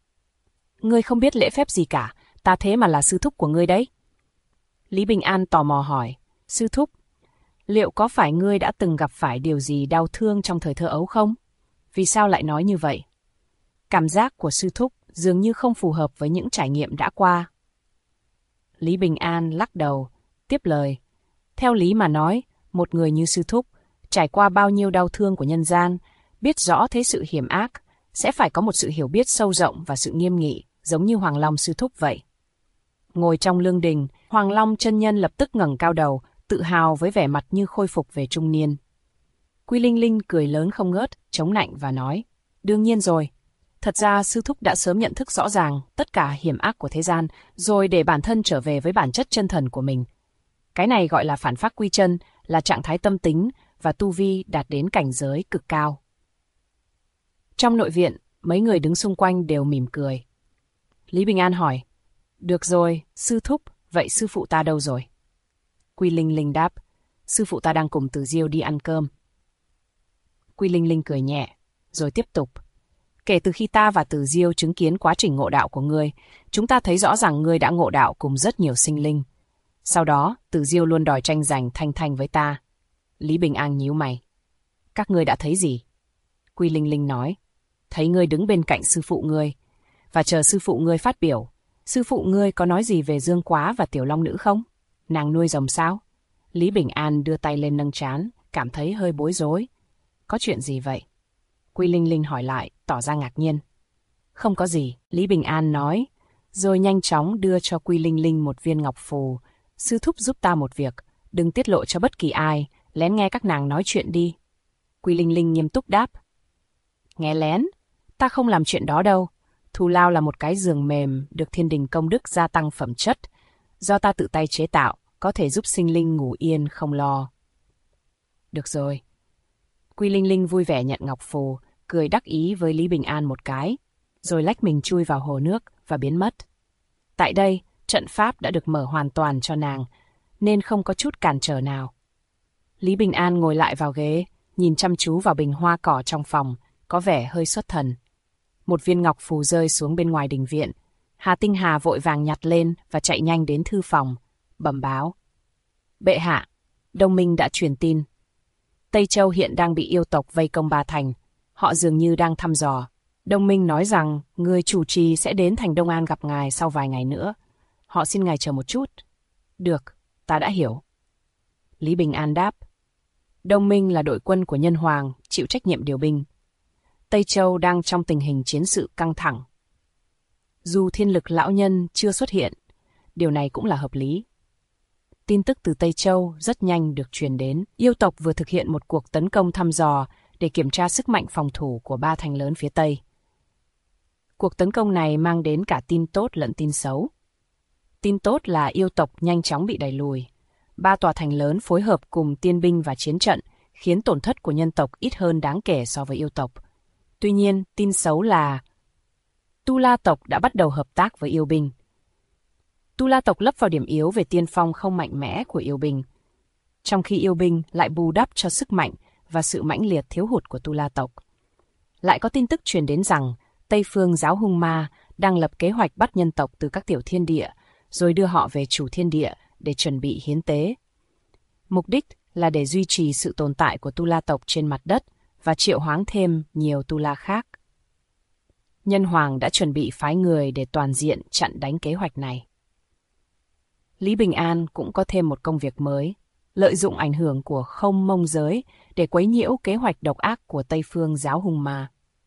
Ngươi không biết lễ phép gì cả, ta thế mà là sư thúc của ngươi đấy. Lý Bình An tò mò hỏi, sư thúc, liệu có phải ngươi đã từng gặp phải điều gì đau thương trong thời thơ ấu không? Vì sao lại nói như vậy? Cảm giác của sư thúc dường như không phù hợp với những trải nghiệm đã qua. Lý Bình An lắc đầu, tiếp lời. Theo lý mà nói, một người như sư thúc, trải qua bao nhiêu đau thương của nhân gian, biết rõ thế sự hiểm ác, sẽ phải có một sự hiểu biết sâu rộng và sự nghiêm nghị, giống như Hoàng Long sư thúc vậy. Ngồi trong lương đình, Hoàng Long chân nhân lập tức ngẩng cao đầu, tự hào với vẻ mặt như khôi phục về trung niên. Quy Linh Linh cười lớn không ngớt, chống nạnh và nói, đương nhiên rồi. Thật ra sư thúc đã sớm nhận thức rõ ràng tất cả hiểm ác của thế gian, rồi để bản thân trở về với bản chất chân thần của mình. Cái này gọi là phản phác quy chân, là trạng thái tâm tính và tu vi đạt đến cảnh giới cực cao. Trong nội viện, mấy người đứng xung quanh đều mỉm cười. Lý Bình An hỏi, được rồi, sư thúc, vậy sư phụ ta đâu rồi? Quy Linh Linh đáp, sư phụ ta đang cùng Từ Diêu đi ăn cơm. Quy Linh Linh cười nhẹ, rồi tiếp tục. Kể từ khi ta và Tử Diêu chứng kiến quá trình ngộ đạo của ngươi, chúng ta thấy rõ ràng ngươi đã ngộ đạo cùng rất nhiều sinh linh. Sau đó, Tử Diêu luôn đòi tranh giành Thanh Thanh với ta. Lý Bình An nhíu mày. Các ngươi đã thấy gì? Quy Linh Linh nói. Thấy ngươi đứng bên cạnh sư phụ ngươi, và chờ sư phụ ngươi phát biểu. Sư phụ ngươi có nói gì về Dương Quá và Tiểu Long Nữ không? Nàng nuôi rồng sao? Lý Bình An đưa tay lên nâng trán, cảm thấy hơi bối rối. Có chuyện gì vậy? Quy Linh Linh hỏi lại, tỏ ra ngạc nhiên. Không có gì, Lý Bình An nói, rồi nhanh chóng đưa cho Quy Linh Linh một viên ngọc phù. Sư thúc giúp ta một việc, đừng tiết lộ cho bất kỳ ai, lén nghe các nàng nói chuyện đi. Quy Linh Linh nghiêm túc đáp. Nghe lén? Ta không làm chuyện đó đâu. Thù lao là một cái giường mềm được Thiên Đình Công Đức gia tăng phẩm chất, do ta tự tay chế tạo, có thể giúp sinh linh ngủ yên không lo. Được rồi. Quy Linh Linh vui vẻ nhận ngọc phù, cười đắc ý với Lý Bình An một cái, rồi lách mình chui vào hồ nước và biến mất. Tại đây, trận pháp đã được mở hoàn toàn cho nàng, nên không có chút cản trở nào. Lý Bình An ngồi lại vào ghế, nhìn chăm chú vào bình hoa cỏ trong phòng, có vẻ hơi xuất thần. Một viên ngọc phù rơi xuống bên ngoài đình viện. Hà Tinh Hà vội vàng nhặt lên và chạy nhanh đến thư phòng, bẩm báo. Bệ hạ, Đông Minh đã truyền tin. Tây Châu hiện đang bị yêu tộc vây công Ba Thành. Họ dường như đang thăm dò. Đông Minh nói rằng người chủ trì sẽ đến thành Đông An gặp ngài sau vài ngày nữa. Họ xin ngài chờ một chút. Được, ta đã hiểu. Lý Bình An đáp. Đông Minh là đội quân của Nhân Hoàng, chịu trách nhiệm điều binh. Tây Châu đang trong tình hình chiến sự căng thẳng. Dù thiên lực lão nhân chưa xuất hiện, điều này cũng là hợp lý. Tin tức từ Tây Châu rất nhanh được truyền đến. Yêu tộc vừa thực hiện một cuộc tấn công thăm dò để kiểm tra sức mạnh phòng thủ của ba thành lớn phía Tây. Cuộc tấn công này mang đến cả tin tốt lẫn tin xấu. Tin tốt là yêu tộc nhanh chóng bị đẩy lùi. Ba tòa thành lớn phối hợp cùng tiên binh và chiến trận, khiến tổn thất của nhân tộc ít hơn đáng kể so với yêu tộc. Tuy nhiên, tin xấu là Tu La tộc đã bắt đầu hợp tác với yêu binh. Tu La tộc lấp vào điểm yếu về tiên phong không mạnh mẽ của yêu binh, trong khi yêu binh lại bù đắp cho sức mạnh và sự mãnh liệt thiếu hụt của Tu La tộc. Lại có tin tức truyền đến rằng Tây Phương Giáo Hung Ma đang lập kế hoạch bắt nhân tộc từ các tiểu thiên địa, rồi đưa họ về chủ thiên địa để chuẩn bị hiến tế. Mục đích là để duy trì sự tồn tại của Tu La tộc trên mặt đất và triệu hoán thêm nhiều Tu La khác. Nhân Hoàng đã chuẩn bị phái người để toàn diện chặn đánh kế hoạch này. Lý Bình An cũng có thêm một công việc mới, lợi dụng ảnh hưởng của Không Mông giới để quấy nhiễu kế hoạch độc ác của Tây Phương Giáo Hung Ma.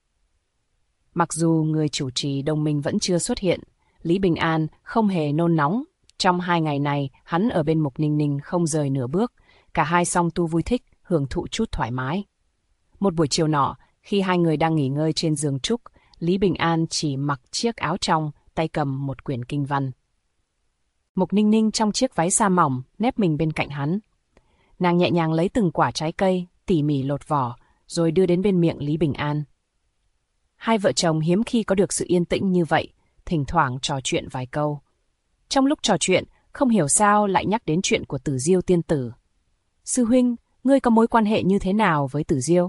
Mặc dù người chủ trì Đông Minh vẫn chưa xuất hiện, Lý Bình An không hề nôn nóng. Trong 2 ngày này, hắn ở bên Mục Ninh Ninh không rời nửa bước, cả hai song tu vui thích, hưởng thụ chút thoải mái. Một buổi chiều nọ, khi hai người đang nghỉ ngơi trên giường trúc, Lý Bình An chỉ mặc chiếc áo trong, tay cầm một quyển kinh văn. Mục Ninh Ninh trong chiếc váy sa mỏng, nép mình bên cạnh hắn. Nàng nhẹ nhàng lấy từng quả trái cây, tỉ mỉ lột vỏ, rồi đưa đến bên miệng Lý Bình An. Hai vợ chồng hiếm khi có được sự yên tĩnh như vậy, thỉnh thoảng trò chuyện vài câu. Trong lúc trò chuyện, không hiểu sao lại nhắc đến chuyện của Tử Diêu tiên tử. Sư huynh, ngươi có mối quan hệ như thế nào với Tử Diêu?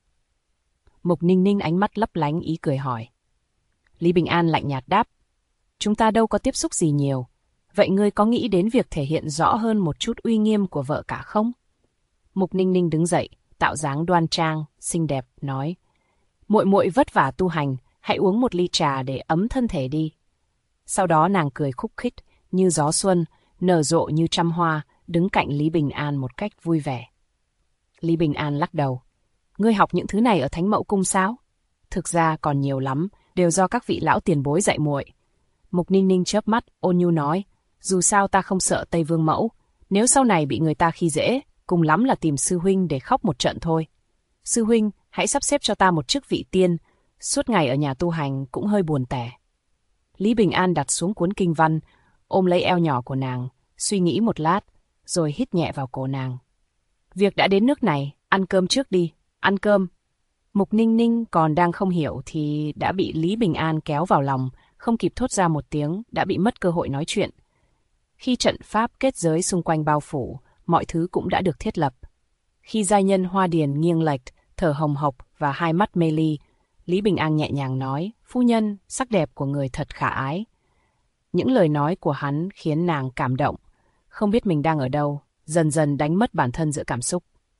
Mục Ninh Ninh ánh mắt lấp lánh ý cười hỏi. Lý Bình An lạnh nhạt đáp. Chúng ta đâu có tiếp xúc gì nhiều. Vậy ngươi có nghĩ đến việc thể hiện rõ hơn một chút uy nghiêm của vợ cả không? Mục Ninh Ninh đứng dậy, tạo dáng đoan trang, xinh đẹp, nói. Muội muội vất vả tu hành, hãy uống một ly trà để ấm thân thể đi. Sau đó nàng cười khúc khích, như gió xuân, nở rộ như trăm hoa, đứng cạnh Lý Bình An một cách vui vẻ. Lý Bình An lắc đầu. Ngươi học những thứ này ở Thánh Mẫu Cung sao? Thực ra còn nhiều lắm, đều do các vị lão tiền bối dạy muội. Mục Ninh Ninh chớp mắt, ôn nhu nói. Dù sao ta không sợ Tây Vương Mẫu. Nếu sau này bị người ta khi dễ, cùng lắm là tìm sư huynh để khóc một trận thôi. Sư huynh, hãy sắp xếp cho ta một chức vị tiên. Suốt ngày ở nhà tu hành cũng hơi buồn tẻ. Lý Bình An đặt xuống cuốn kinh văn, ôm lấy eo nhỏ của nàng, suy nghĩ một lát, rồi hít nhẹ vào cổ nàng. Việc đã đến nước này, ăn cơm trước đi, ăn cơm. Mục Ninh Ninh còn đang không hiểu thì đã bị Lý Bình An kéo vào lòng, không kịp thốt ra một tiếng, đã bị mất cơ hội nói chuyện. Khi trận pháp kết giới xung quanh bao phủ, mọi thứ cũng đã được thiết lập. Khi giai nhân Hoa Điền nghiêng lệch, thở hồng hộc và hai mắt mê ly, Lý Bình An nhẹ nhàng nói, phu nhân, sắc đẹp của người thật khả ái. Những lời nói của hắn khiến nàng cảm động, không biết mình đang ở đâu, dần dần đánh mất bản thân giữa cảm xúc.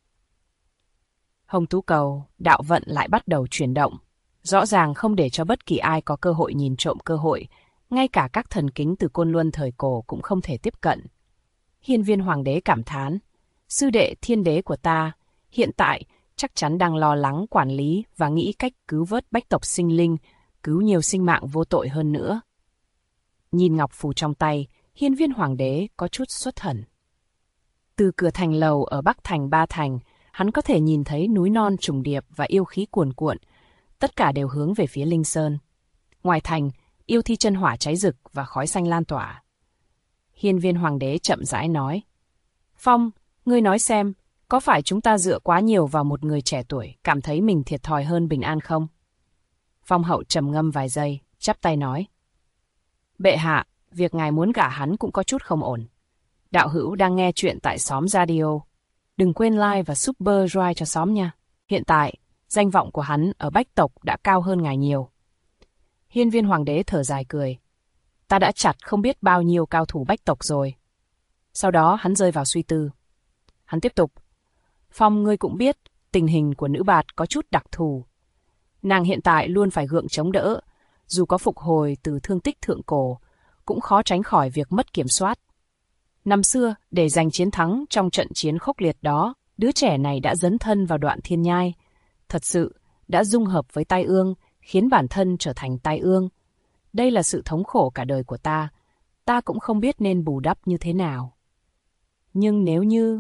Hồng Tú Cầu, đạo vận lại bắt đầu chuyển động, rõ ràng không để cho bất kỳ ai có cơ hội nhìn trộm cơ hội, ngay cả các thần kính từ Côn Luân thời cổ cũng không thể tiếp cận. Hiên Viên Hoàng đế cảm thán, sư đệ thiên đế của ta, hiện tại chắc chắn đang lo lắng quản lý và nghĩ cách cứu vớt bách tộc sinh linh, cứu nhiều sinh mạng vô tội hơn nữa. Nhìn ngọc phù trong tay, Hiên Viên Hoàng đế có chút xuất thần. Từ cửa thành lầu ở Bắc Thành Ba Thành, hắn có thể nhìn thấy núi non trùng điệp và yêu khí cuồn cuộn, tất cả đều hướng về phía Linh Sơn. Ngoài thành, yêu thi chân hỏa cháy rực và khói xanh lan tỏa. Hiên Viên Hoàng đế chậm rãi nói, Phong, ngươi nói xem, có phải chúng ta dựa quá nhiều vào một người trẻ tuổi, cảm thấy mình thiệt thòi hơn Bình An không? Phong hậu trầm ngâm vài giây, chắp tay nói, bệ hạ, việc ngài muốn gả hắn cũng có chút không ổn. Đạo hữu đang nghe chuyện tại xóm Radio. Đừng quên like và subscribe cho xóm nha. Hiện tại, danh vọng của hắn ở bách tộc đã cao hơn ngài nhiều. Hiên Viên Hoàng đế thở dài cười. Ta đã chặt không biết bao nhiêu cao thủ bách tộc rồi. Sau đó hắn rơi vào suy tư. Hắn tiếp tục. Phong, ngươi cũng biết, tình hình của nữ bạt có chút đặc thù. Nàng hiện tại luôn phải gượng chống đỡ, dù có phục hồi từ thương tích thượng cổ, cũng khó tránh khỏi việc mất kiểm soát. Năm xưa, để giành chiến thắng trong trận chiến khốc liệt đó, đứa trẻ này đã dấn thân vào đoạn thiên nhai. Thật sự, đã dung hợp với tai ương, khiến bản thân trở thành tai ương. Đây là sự thống khổ cả đời của ta cũng không biết nên bù đắp như thế nào. Nhưng nếu như...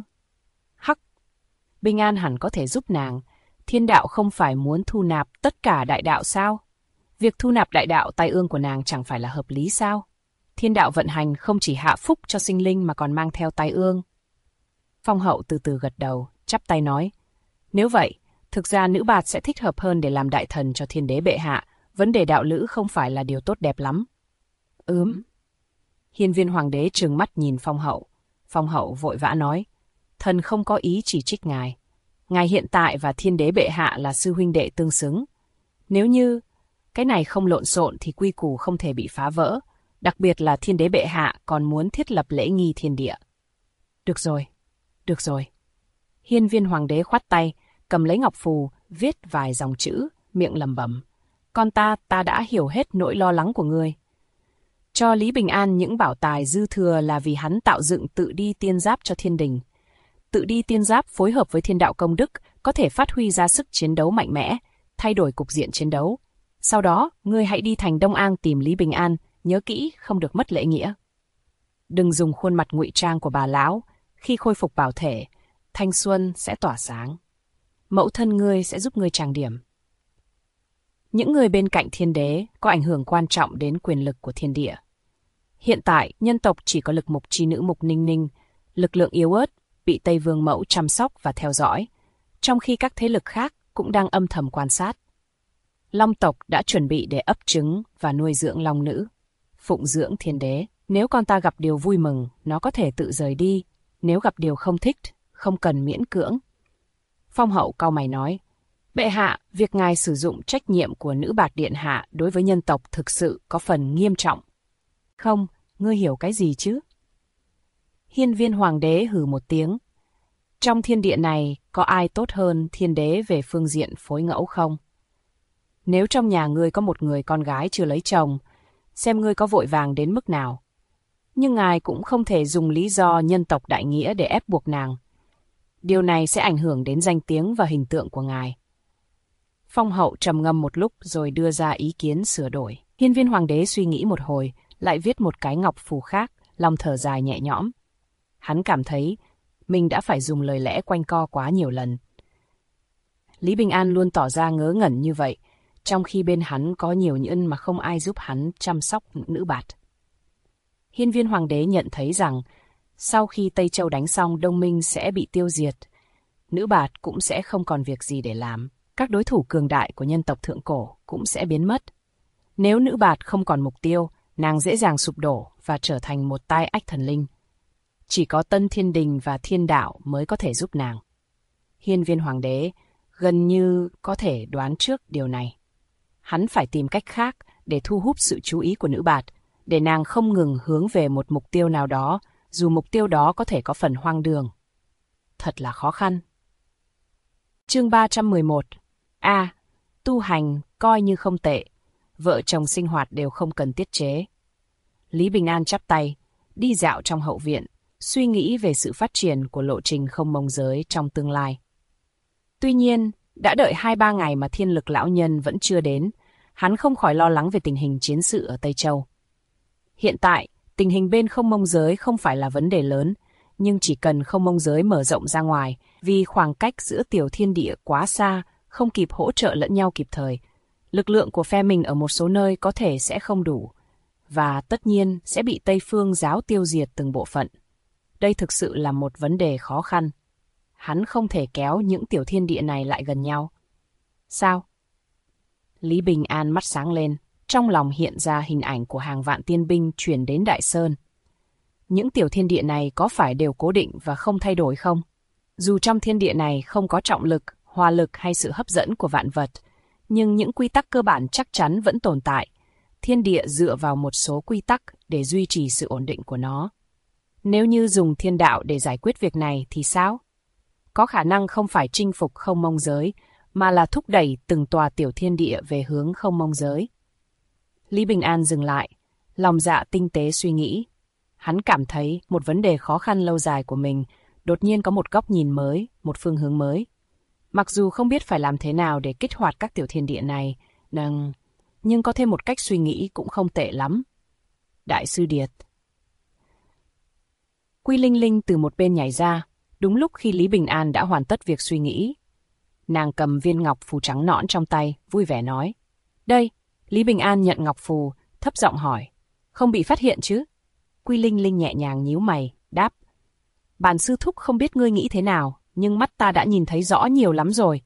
Bình An hẳn có thể giúp nàng, thiên đạo không phải muốn thu nạp tất cả đại đạo sao? Việc thu nạp đại đạo tai ương của nàng chẳng phải là hợp lý sao? Thiên đạo vận hành không chỉ hạ phúc cho sinh linh mà còn mang theo tai ương. Phong hậu từ từ gật đầu, chắp tay nói. Nếu vậy, thực ra nữ bạt sẽ thích hợp hơn để làm đại thần cho thiên đế bệ hạ. Vấn đề đạo lữ không phải là điều tốt đẹp lắm. Hiên Viên Hoàng đế trừng mắt nhìn Phong hậu. Phong hậu vội vã nói. Thần không có ý chỉ trích ngài. Ngài hiện tại và thiên đế bệ hạ là sư huynh đệ tương xứng. Nếu như cái này không lộn xộn thì quy củ không thể bị phá vỡ. Đặc biệt là thiên đế bệ hạ còn muốn thiết lập lễ nghi thiên địa. Được rồi. Hiên Viên Hoàng đế khoát tay, cầm lấy ngọc phù, viết vài dòng chữ, miệng lẩm bẩm. Con ta đã hiểu hết nỗi lo lắng của ngươi. Cho Lý Bình An những bảo tài dư thừa là vì hắn tạo dựng tự đi tiên giáp cho thiên đình. Tự đi tiên giáp phối hợp với thiên đạo công đức có thể phát huy ra sức chiến đấu mạnh mẽ, thay đổi cục diện chiến đấu. Sau đó, ngươi hãy đi thành Đông An tìm Lý Bình An, nhớ kỹ không được mất lễ nghĩa. Đừng dùng khuôn mặt ngụy trang của bà lão, khi khôi phục bảo thể, thanh xuân sẽ tỏa sáng. Mẫu thân ngươi sẽ giúp ngươi trang điểm. Những người bên cạnh thiên đế có ảnh hưởng quan trọng đến quyền lực của thiên địa. Hiện tại, nhân tộc chỉ có lực mục chi nữ Mục Ninh Ninh, lực lượng yếu ớt, bị Tây Vương Mẫu chăm sóc và theo dõi, trong khi các thế lực khác cũng đang âm thầm quan sát. Long tộc đã chuẩn bị để ấp trứng và nuôi dưỡng long nữ, phụng dưỡng thiên đế. Nếu con ta gặp điều vui mừng, nó có thể tự rời đi. Nếu gặp điều không thích, không cần miễn cưỡng. Phong hậu cau mày nói, bệ hạ, việc ngài sử dụng trách nhiệm của nữ bạt điện hạ đối với nhân tộc thực sự có phần nghiêm trọng. Không, ngươi hiểu cái gì chứ? Hiên Viên Hoàng đế hừ một tiếng. Trong thiên địa này, có ai tốt hơn thiên đế về phương diện phối ngẫu không? Nếu trong nhà ngươi có một người con gái chưa lấy chồng, xem ngươi có vội vàng đến mức nào. Nhưng ngài cũng không thể dùng lý do nhân tộc đại nghĩa để ép buộc nàng. Điều này sẽ ảnh hưởng đến danh tiếng và hình tượng của ngài. Phong hậu trầm ngâm một lúc rồi đưa ra ý kiến sửa đổi. Hiên Viên Hoàng đế suy nghĩ một hồi, lại viết một cái ngọc phù khác, lòng thở dài nhẹ nhõm. Hắn cảm thấy mình đã phải dùng lời lẽ quanh co quá nhiều lần. Lý Bình An luôn tỏ ra ngớ ngẩn như vậy, trong khi bên hắn có nhiều nhân mà không ai giúp hắn chăm sóc nữ bạt. Hiên Viên Hoàng đế nhận thấy rằng, sau khi Tây Châu đánh xong Đông Minh sẽ bị tiêu diệt, nữ bạt cũng sẽ không còn việc gì để làm. Các đối thủ cường đại của nhân tộc thượng cổ cũng sẽ biến mất. Nếu nữ bạt không còn mục tiêu, nàng dễ dàng sụp đổ và trở thành một tai ách thần linh. Chỉ có Tân Thiên Đình và Thiên Đạo mới có thể giúp nàng. Hiên Viên Hoàng đế gần như có thể đoán trước điều này. hắn phải tìm cách khác để thu hút sự chú ý của nữ bạt, để nàng không ngừng hướng về một mục tiêu nào đó, dù mục tiêu đó có thể có phần hoang đường. Thật là khó khăn. Chương 311. Tu hành coi như không tệ. Vợ chồng sinh hoạt đều không cần tiết chế. Lý Bình An chắp tay, đi dạo trong hậu viện, suy nghĩ về sự phát triển của lộ trình không mông giới trong tương lai. Tuy nhiên, đã đợi 2-3 ngày mà Thiên Lực lão nhân vẫn chưa đến, hắn không khỏi lo lắng về tình hình chiến sự ở Tây Châu. Hiện tại, tình hình bên không mông giới không phải là vấn đề lớn, nhưng chỉ cần không mông giới mở rộng ra ngoài, vì khoảng cách giữa tiểu thiên địa quá xa, không kịp hỗ trợ lẫn nhau kịp thời, lực lượng của phe mình ở một số nơi có thể sẽ không đủ, và tất nhiên sẽ bị Tây Phương giáo tiêu diệt từng bộ phận. Đây thực sự là một vấn đề khó khăn. Hắn không thể kéo những tiểu thiên địa này lại gần nhau. Sao? Lý Bình An mắt sáng lên, trong lòng hiện ra hình ảnh của hàng vạn tiên binh chuyển đến Đại Sơn. Những tiểu thiên địa này có phải đều cố định và không thay đổi không? Dù trong thiên địa này không có trọng lực, hỏa lực hay sự hấp dẫn của vạn vật, nhưng những quy tắc cơ bản chắc chắn vẫn tồn tại. Thiên địa dựa vào một số quy tắc để duy trì sự ổn định của nó. Nếu như dùng thiên đạo để giải quyết việc này thì sao? Có khả năng không phải chinh phục không mông giới, mà là thúc đẩy từng tòa tiểu thiên địa về hướng không mông giới. Lý Bình An dừng lại, lòng dạ tinh tế suy nghĩ. Hắn cảm thấy một vấn đề khó khăn lâu dài của mình đột nhiên có một góc nhìn mới, một phương hướng mới. Mặc dù không biết phải làm thế nào để kích hoạt các tiểu thiên địa này, nhưng có thêm một cách suy nghĩ cũng không tệ lắm. Đại sư Điệt. Quy Linh Linh từ một bên nhảy ra, đúng lúc khi Lý Bình An đã hoàn tất việc suy nghĩ. Nàng cầm viên ngọc phù trắng nõn trong tay, vui vẻ nói. Đây, Lý Bình An nhận ngọc phù, thấp giọng hỏi. Không bị phát hiện chứ? Quy Linh Linh nhẹ nhàng nhíu mày, đáp. Bản sư thúc không biết ngươi nghĩ thế nào, nhưng mắt ta đã nhìn thấy rõ nhiều lắm rồi.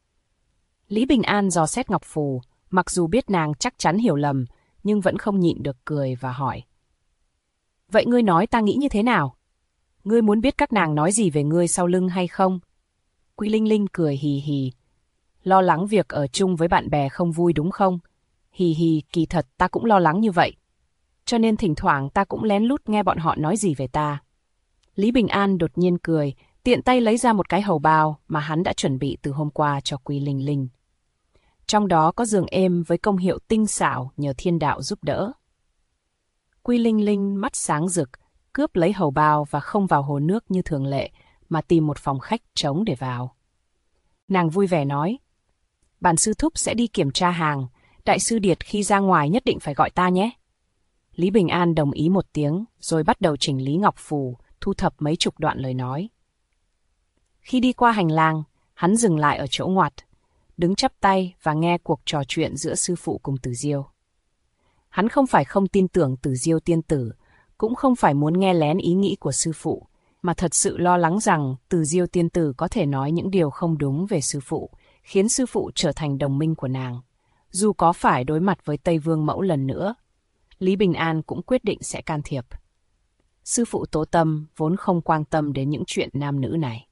Lý Bình An dò xét ngọc phù, mặc dù biết nàng chắc chắn hiểu lầm, nhưng vẫn không nhịn được cười và hỏi. Vậy ngươi nói ta nghĩ như thế nào? Ngươi muốn biết các nàng nói gì về ngươi sau lưng hay không? Quy Linh Linh cười hì hì. Lo lắng việc ở chung với bạn bè không vui đúng không? Hì hì, kỳ thật ta cũng lo lắng như vậy. Cho nên thỉnh thoảng ta cũng lén lút nghe bọn họ nói gì về ta. Lý Bình An đột nhiên cười, tiện tay lấy ra một cái hầu bao mà hắn đã chuẩn bị từ hôm qua cho Quy Linh Linh. Trong đó có giường êm với công hiệu tinh xảo nhờ thiên đạo giúp đỡ. Quy Linh Linh mắt sáng rực, cướp lấy hầu bao và không vào hồ nước như thường lệ, mà tìm một phòng khách trống để vào. Nàng vui vẻ nói, bản sư thúc sẽ đi kiểm tra hàng, đại sư Điệt khi ra ngoài nhất định phải gọi ta nhé. Lý Bình An đồng ý một tiếng, rồi bắt đầu chỉnh lý ngọc phù, thu thập mấy chục đoạn lời nói. Khi đi qua hành lang, hắn dừng lại ở chỗ ngoặt, đứng chắp tay và nghe cuộc trò chuyện giữa sư phụ cùng Tử Diêu. Hắn không phải không tin tưởng Tử Diêu tiên tử, cũng không phải muốn nghe lén ý nghĩ của sư phụ, mà thật sự lo lắng rằng Tử Diêu tiên tử có thể nói những điều không đúng về sư phụ, khiến sư phụ trở thành đồng minh của nàng. Dù có phải đối mặt với Tây Vương Mẫu lần nữa, Lý Bình An cũng quyết định sẽ can thiệp. Sư phụ Tố Tâm vốn không quan tâm đến những chuyện nam nữ này.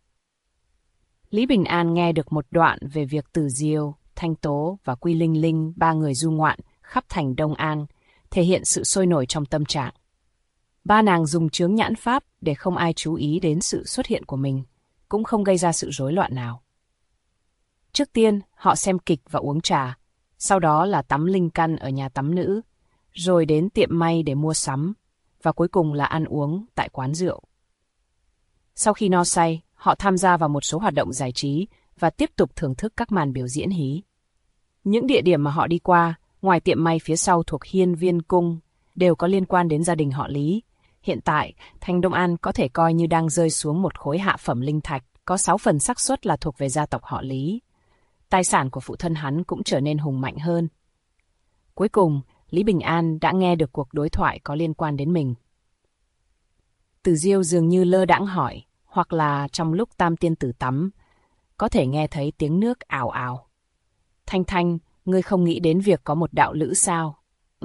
Lý Bình An nghe được một đoạn về việc Tử Diêu, Thanh Tố và Quy Linh Linh, ba người du ngoạn khắp thành Đông An, thể hiện sự sôi nổi trong tâm trạng. Ba nàng dùng chướng nhãn pháp để không ai chú ý đến sự xuất hiện của mình, cũng không gây ra sự rối loạn nào. Trước tiên, họ xem kịch và uống trà, sau đó là tắm linh căn ở nhà tắm nữ, rồi đến tiệm may để mua sắm, và cuối cùng là ăn uống tại quán rượu. Sau khi no say, họ tham gia vào một số hoạt động giải trí và tiếp tục thưởng thức các màn biểu diễn hí. Những địa điểm mà họ đi qua, ngoài tiệm may phía sau thuộc Hiên Viên Cung, đều có liên quan đến gia đình họ Lý. Hiện tại, thành Đông An có thể coi như đang rơi xuống một khối hạ phẩm linh thạch, có 6 phần xác suất là thuộc về gia tộc họ Lý. Tài sản của phụ thân hắn cũng trở nên hùng mạnh hơn. Cuối cùng, Lý Bình An đã nghe được cuộc đối thoại có liên quan đến mình. Tử Diêu dường như lơ đãng hỏi, hoặc là trong lúc Tam tiên tử tắm, có thể nghe thấy tiếng nước ào ào. Thanh Thanh, ngươi không nghĩ đến việc có một đạo lữ sao?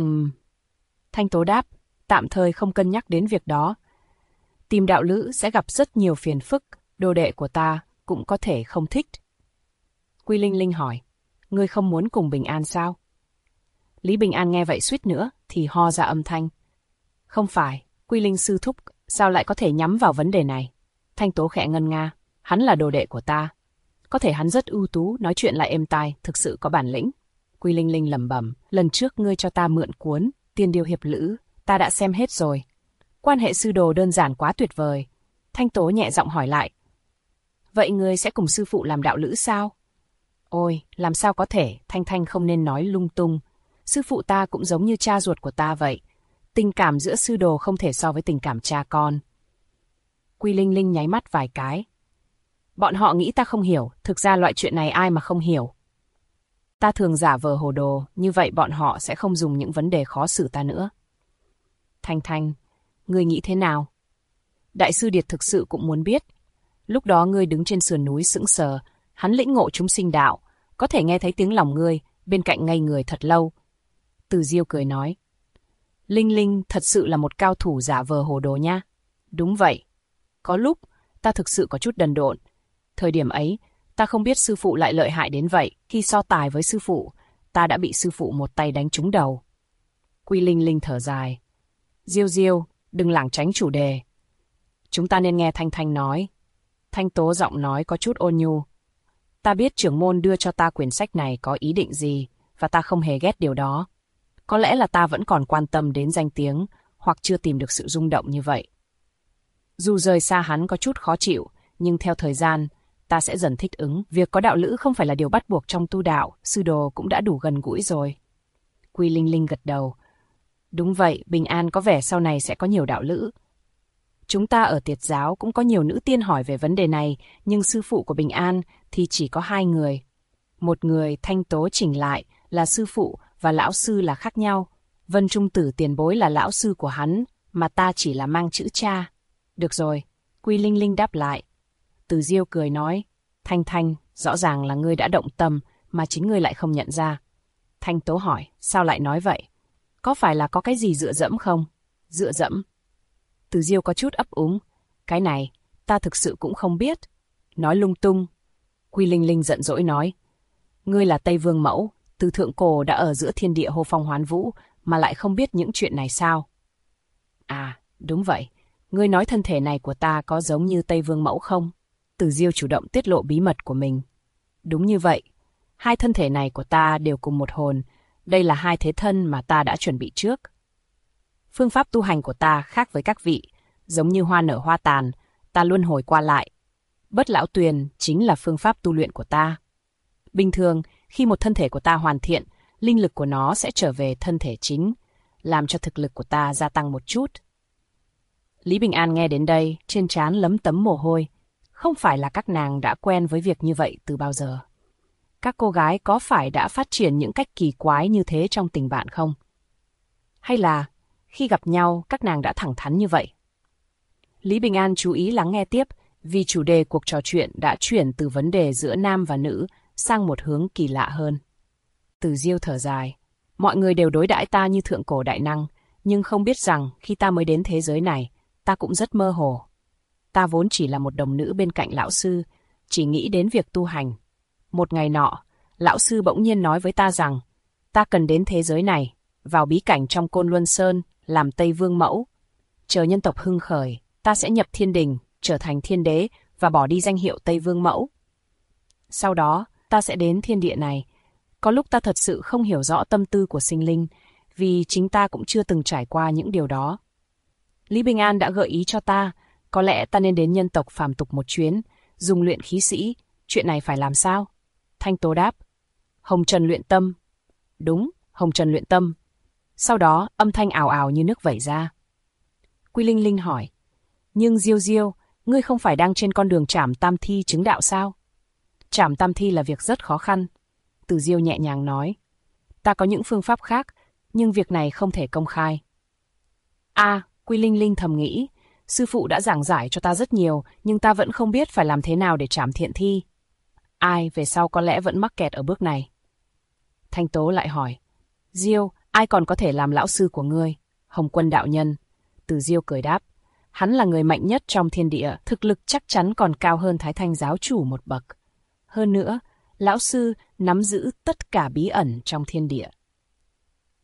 Thanh Tố đáp, tạm thời không cân nhắc đến việc đó. Tìm đạo lữ sẽ gặp rất nhiều phiền phức, đồ đệ của ta cũng có thể không thích. Quy Linh Linh hỏi, ngươi không muốn cùng Bình An sao? Lý Bình An nghe vậy suýt nữa thì ho ra âm thanh. Không phải, Quy Linh sư thúc, sao lại có thể nhắm vào vấn đề này? Thanh Tố khẽ ngân nga, hắn là đồ đệ của ta. Có thể hắn rất ưu tú, nói chuyện lại êm tai, thực sự có bản lĩnh. Quy Linh Linh lẩm bẩm, lần trước ngươi cho ta mượn cuốn Tiên Điêu Hiệp Lữ, ta đã xem hết rồi. Quan hệ sư đồ đơn giản quá tuyệt vời. Thanh Tố nhẹ giọng hỏi lại. Vậy ngươi sẽ cùng sư phụ làm đạo lữ sao? Ôi, làm sao có thể, Thanh Thanh không nên nói lung tung. Sư phụ ta cũng giống như cha ruột của ta vậy. Tình cảm giữa sư đồ không thể so với tình cảm cha con. Quy Linh Linh nháy mắt vài cái. Bọn họ nghĩ ta không hiểu, thực ra loại chuyện này ai mà không hiểu. Ta thường giả vờ hồ đồ, như vậy bọn họ sẽ không dùng những vấn đề khó xử ta nữa. Thanh Thanh, ngươi nghĩ thế nào? Đại sư Điệt thực sự cũng muốn biết. Lúc đó ngươi đứng trên sườn núi sững sờ, hắn lĩnh ngộ chúng sinh đạo, có thể nghe thấy tiếng lòng ngươi, bên cạnh ngây người thật lâu. Từ Diêu cười nói. Linh Linh thật sự là một cao thủ giả vờ hồ đồ nha. Đúng vậy. Có lúc, ta thực sự có chút đần độn. Thời điểm ấy, ta không biết sư phụ lại lợi hại đến vậy. Khi so tài với sư phụ, ta đã bị sư phụ một tay đánh trúng đầu. Quy Linh Linh thở dài. Diêu Diêu, đừng lảng tránh chủ đề. Chúng ta nên nghe Thanh Thanh nói. Thanh Tố giọng nói có chút ôn nhu. Ta biết trưởng môn đưa cho ta quyển sách này có ý định gì, và ta không hề ghét điều đó. Có lẽ là ta vẫn còn quan tâm đến danh tiếng, hoặc chưa tìm được sự rung động như vậy. Dù rời xa hắn có chút khó chịu, nhưng theo thời gian, ta sẽ dần thích ứng. Việc có đạo lữ không phải là điều bắt buộc trong tu đạo, sư đồ cũng đã đủ gần gũi rồi. Quy Linh Linh gật đầu. Đúng vậy, Bình An có vẻ sau này sẽ có nhiều đạo lữ. Chúng ta ở Tiệt giáo cũng có nhiều nữ tiên hỏi về vấn đề này, nhưng sư phụ của Bình An thì chỉ có 2 người. Một người Thanh Tố chỉnh lại là sư phụ và lão sư là khác nhau. Vân Trung Tử tiền bối là lão sư của hắn, mà ta chỉ là mang chữ cha. Được rồi, Quy Linh Linh đáp lại. Từ Diêu cười nói, Thanh Thanh, rõ ràng là ngươi đã động tâm mà chính ngươi lại không nhận ra. Thanh Tố hỏi, sao lại nói vậy? Có phải là có cái gì dựa dẫm không? Dựa dẫm? Từ Diêu có chút ấp úng. Cái này, ta thực sự cũng không biết. Nói lung tung. Quy Linh Linh giận dỗi nói. Ngươi là Tây Vương Mẫu, từ thượng cổ đã ở giữa thiên địa hô phong hoán vũ, mà lại không biết những chuyện này sao? À, đúng vậy. Ngươi nói thân thể này của ta có giống như Tây Vương Mẫu không? Từ Diêu chủ động tiết lộ bí mật của mình. Đúng như vậy. 2 thân thể này của ta đều cùng một hồn. Đây là 2 thế thân mà ta đã chuẩn bị trước. Phương pháp tu hành của ta khác với các vị. Giống như hoa nở hoa tàn, ta luân hồi qua lại. Bất lão tuyền chính là phương pháp tu luyện của ta. Bình thường, khi một thân thể của ta hoàn thiện, linh lực của nó sẽ trở về thân thể chính, làm cho thực lực của ta gia tăng một chút. Lý Bình An nghe đến đây, trên trán lấm tấm mồ hôi. Không phải là các nàng đã quen với việc như vậy từ bao giờ. Các cô gái có phải đã phát triển những cách kỳ quái như thế trong tình bạn không? Hay là khi gặp nhau các nàng đã thẳng thắn như vậy? Lý Bình An chú ý lắng nghe tiếp, vì chủ đề cuộc trò chuyện đã chuyển từ vấn đề giữa nam và nữ sang một hướng kỳ lạ hơn. Từ Diêu thở dài. Mọi người đều đối đãi ta như thượng cổ đại năng, nhưng không biết rằng khi ta mới đến thế giới này, ta cũng rất mơ hồ. Ta vốn chỉ là một đồng nữ bên cạnh lão sư, chỉ nghĩ đến việc tu hành. Một ngày nọ, lão sư bỗng nhiên nói với ta rằng, ta cần đến thế giới này, vào bí cảnh trong Côn Luân Sơn, làm Tây Vương Mẫu. Chờ nhân tộc hưng khởi, ta sẽ nhập thiên đình, trở thành thiên đế và bỏ đi danh hiệu Tây Vương Mẫu. Sau đó, ta sẽ đến thiên địa này. Có lúc ta thật sự không hiểu rõ tâm tư của sinh linh, vì chính ta cũng chưa từng trải qua những điều đó. Lý Bình An đã gợi ý cho ta, có lẽ ta nên đến nhân tộc phàm tục một chuyến, dùng luyện khí sĩ. Chuyện này phải làm sao? Thanh Tố đáp. Hồng trần luyện tâm. Đúng, hồng trần luyện tâm. Sau đó, âm thanh ào ào như nước vẩy ra. Quy Linh Linh hỏi. Nhưng Diêu Diêu, ngươi không phải đang trên con đường trảm tam thi chứng đạo sao? Trảm tam thi là việc rất khó khăn. Từ Diêu nhẹ nhàng nói. Ta có những phương pháp khác, nhưng việc này không thể công khai. Quy Linh Linh thầm nghĩ. Sư phụ đã giảng giải cho ta rất nhiều, nhưng ta vẫn không biết phải làm thế nào để trảm thiện thi. Ai về sau có lẽ vẫn mắc kẹt ở bước này. Thanh Tố lại hỏi. Diêu, ai còn có thể làm lão sư của ngươi? Hồng Quân đạo nhân. Từ Diêu cười đáp. Hắn là người mạnh nhất trong thiên địa, thực lực chắc chắn còn cao hơn Thái Thanh giáo chủ một bậc. Hơn nữa, lão sư nắm giữ tất cả bí ẩn trong thiên địa.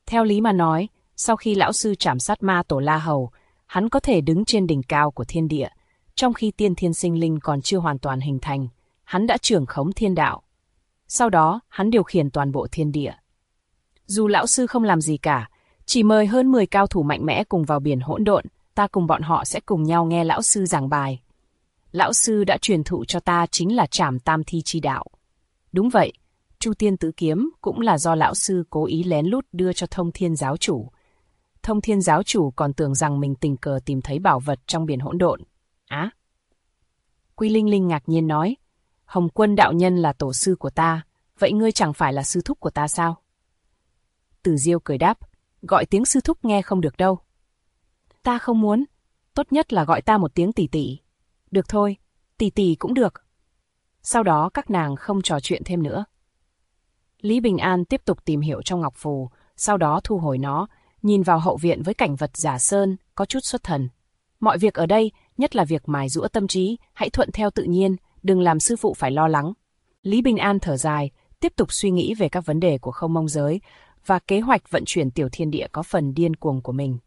Theo lý mà nói, sau khi lão sư trảm sát ma tổ La Hầu, hắn có thể đứng trên đỉnh cao của thiên địa, trong khi tiên thiên sinh linh còn chưa hoàn toàn hình thành, hắn đã trưởng khống thiên đạo. Sau đó, hắn điều khiển toàn bộ thiên địa. Dù lão sư không làm gì cả, chỉ mời hơn 10 cao thủ mạnh mẽ cùng vào biển hỗn độn, ta cùng bọn họ sẽ cùng nhau nghe lão sư giảng bài. Lão sư đã truyền thụ cho ta chính là trảm tam thi chi đạo. Đúng vậy, Chu Tiên Tứ Kiếm cũng là do lão sư cố ý lén lút đưa cho Thông Thiên giáo chủ. Thông Thiên giáo chủ còn tưởng rằng mình tình cờ tìm thấy bảo vật trong biển hỗn độn. Á! Quy Linh Linh ngạc nhiên nói, Hồng Quân đạo nhân là tổ sư của ta, vậy ngươi chẳng phải là sư thúc của ta sao? Tử Diêu cười đáp, gọi tiếng sư thúc nghe không được đâu. Ta không muốn, tốt nhất là gọi ta một tiếng tỷ tỷ. Được thôi, tỷ tỷ cũng được. Sau đó các nàng không trò chuyện thêm nữa. Lý Bình An tiếp tục tìm hiểu trong ngọc phù, sau đó thu hồi nó, nhìn vào hậu viện với cảnh vật giả sơn, có chút xuất thần. Mọi việc ở đây, nhất là việc mài giũa tâm trí, hãy thuận theo tự nhiên, đừng làm sư phụ phải lo lắng. Lý Bình An thở dài, tiếp tục suy nghĩ về các vấn đề của Không Mông giới và kế hoạch vận chuyển tiểu thiên địa có phần điên cuồng của mình.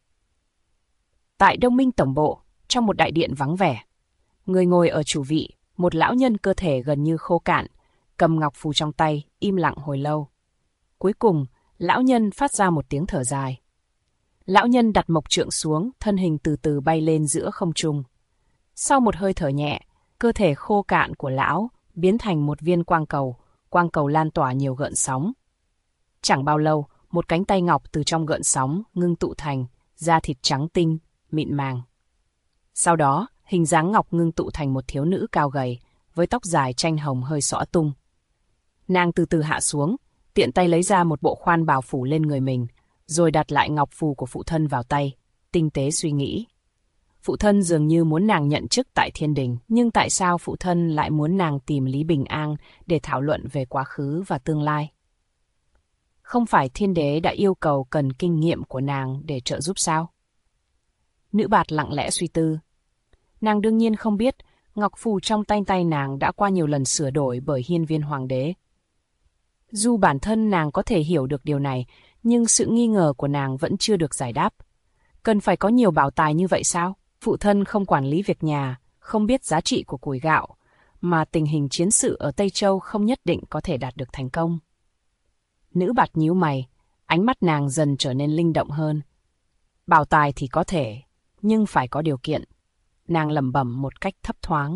Tại Đông Minh Tổng bộ, trong một đại điện vắng vẻ, người ngồi ở chủ vị, một lão nhân cơ thể gần như khô cạn, cầm ngọc phù trong tay, im lặng hồi lâu. Cuối cùng, lão nhân phát ra một tiếng thở dài. Lão nhân đặt mộc trượng xuống, thân hình từ từ bay lên giữa không trung. Sau một hơi thở nhẹ, cơ thể khô cạn của lão biến thành một viên quang cầu lan tỏa nhiều gợn sóng. Chẳng bao lâu, một cánh tay ngọc từ trong gợn sóng ngưng tụ thành da thịt trắng tinh, mịn màng. Sau đó, hình dáng ngọc ngưng tụ thành một thiếu nữ cao gầy, với tóc dài chanh hồng hơi xõa tung. Nàng từ từ hạ xuống, tiện tay lấy ra một bộ khoan bào phủ lên người mình, rồi đặt lại ngọc phù của phụ thân vào tay, tinh tế suy nghĩ. Phụ thân dường như muốn nàng nhận chức tại thiên đình, nhưng tại sao phụ thân lại muốn nàng tìm Lý Bình An để thảo luận về quá khứ và tương lai? Không phải thiên đế đã yêu cầu cần kinh nghiệm của nàng để trợ giúp sao? Nữ bạt lặng lẽ suy tư. Nàng đương nhiên không biết, ngọc phù trong tay nàng đã qua nhiều lần sửa đổi bởi hiên viên hoàng đế. Dù bản thân nàng có thể hiểu được điều này, nhưng sự nghi ngờ của nàng vẫn chưa được giải đáp. Cần phải có nhiều bảo tài như vậy sao? Phụ thân không quản lý việc nhà, không biết giá trị của củi gạo, mà tình hình chiến sự ở Tây Châu không nhất định có thể đạt được thành công. Nữ bạt nhíu mày, ánh mắt nàng dần trở nên linh động hơn. Bảo tài thì có thể, nhưng phải có điều kiện. Nàng lẩm bẩm một cách thấp thoáng.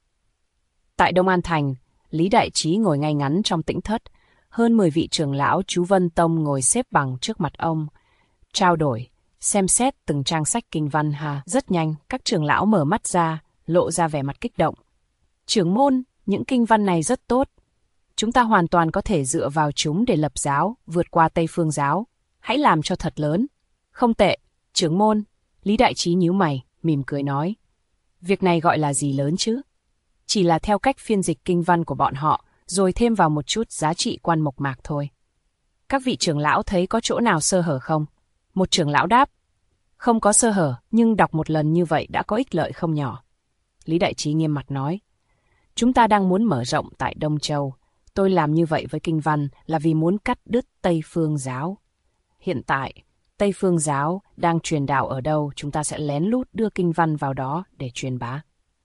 Tại Đông An Thành, Lý Đại Trí ngồi ngay ngắn trong tĩnh thất, hơn 10 vị trưởng lão Chú Vân Tông ngồi xếp bằng trước mặt ông, trao đổi, xem xét từng trang sách kinh văn ha. Rất nhanh, các trưởng lão mở mắt ra, lộ ra vẻ mặt kích động. Trưởng môn, những kinh văn này rất tốt. Chúng ta hoàn toàn có thể dựa vào chúng để lập giáo, vượt qua Tây Phương giáo. Hãy làm cho thật lớn. Không tệ, trưởng môn. Lý Đại Trí nhíu mày, mỉm cười nói. Việc này gọi là gì lớn chứ? Chỉ là theo cách phiên dịch kinh văn của bọn họ, rồi thêm vào một chút giá trị quan mộc mạc thôi. Các vị trưởng lão thấy có chỗ nào sơ hở không? Một trưởng lão đáp. Không có sơ hở, nhưng đọc một lần như vậy đã có ích lợi không nhỏ. Lý Đại Trí nghiêm mặt nói. Chúng ta đang muốn mở rộng tại Đông Châu. Tôi làm như vậy với kinh văn là vì muốn cắt đứt Tây Phương giáo. Hiện tại, Tây Phương giáo đang truyền đạo ở đâu, chúng ta sẽ lén lút đưa kinh văn vào đó để truyền bá.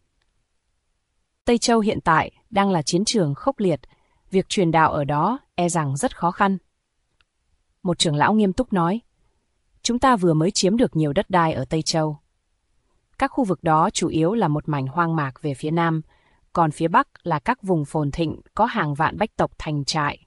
Tây Châu hiện tại đang là chiến trường khốc liệt, việc truyền đạo ở đó e rằng rất khó khăn. Một trưởng lão nghiêm túc nói, chúng ta vừa mới chiếm được nhiều đất đai ở Tây Châu. Các khu vực đó chủ yếu là một mảnh hoang mạc về phía nam, còn phía bắc là các vùng phồn thịnh có hàng vạn bách tộc thành trại.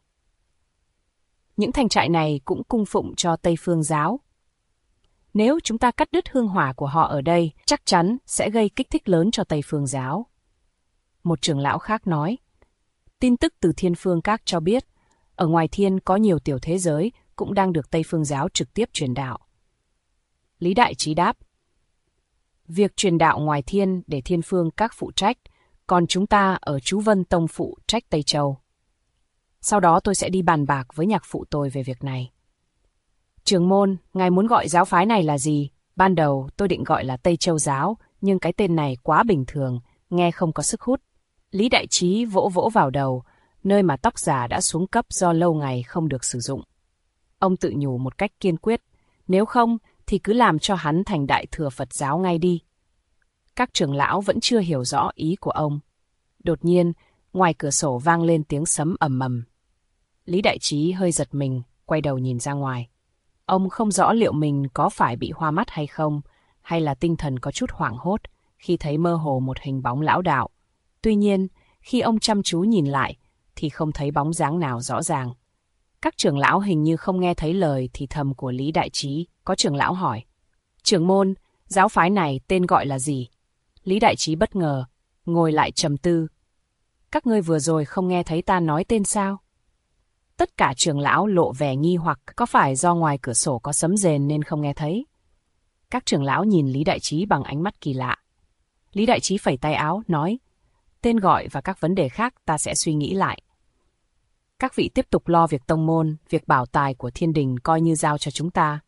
Những thành trại này cũng cung phụng cho Tây Phương giáo. Nếu chúng ta cắt đứt hương hỏa của họ ở đây, chắc chắn sẽ gây kích thích lớn cho Tây Phương giáo. Một trưởng lão khác nói, tin tức từ Thiên Phương Các cho biết, ở ngoài thiên có nhiều tiểu thế giới cũng đang được Tây Phương giáo trực tiếp truyền đạo. Lý Đại Trí đáp, việc truyền đạo ngoài thiên để Thiên Phương Các phụ trách, còn chúng ta ở Chú Vân Tông phụ trách Tây Châu. Sau đó tôi sẽ đi bàn bạc với nhạc phụ tôi về việc này. Trưởng môn, ngài muốn gọi giáo phái này là gì? Ban đầu tôi định gọi là Tây Châu giáo, nhưng cái tên này quá bình thường, nghe không có sức hút. Lý Đại Trí vỗ vỗ vào đầu, nơi mà tóc giả đã xuống cấp do lâu ngày không được sử dụng. Ông tự nhủ một cách kiên quyết, nếu không thì cứ làm cho hắn thành đại thừa Phật giáo ngay đi. Các trưởng lão vẫn chưa hiểu rõ ý của ông. Đột nhiên, ngoài cửa sổ vang lên tiếng sấm ầm ầm. Lý Đại Trí hơi giật mình, quay đầu nhìn ra ngoài. Ông không rõ liệu mình có phải bị hoa mắt hay không, hay là tinh thần có chút hoảng hốt khi thấy mơ hồ một hình bóng lão đạo. Tuy nhiên, khi ông chăm chú nhìn lại, thì không thấy bóng dáng nào rõ ràng. Các trưởng lão hình như không nghe thấy lời thì thầm của Lý Đại Trí. Có trưởng lão hỏi, trưởng môn, giáo phái này tên gọi là gì? Lý Đại Trí bất ngờ, ngồi lại trầm tư. Các ngươi vừa rồi không nghe thấy ta nói tên sao? Tất cả trưởng lão lộ vẻ nghi hoặc, có phải do ngoài cửa sổ có sấm rền nên không nghe thấy? Các trưởng lão nhìn Lý Đại Trí bằng ánh mắt kỳ lạ. Lý Đại Trí phẩy tay áo, nói, tên gọi và các vấn đề khác ta sẽ suy nghĩ lại. Các vị tiếp tục lo việc tông môn, việc bảo tài của thiên đình coi như giao cho chúng ta.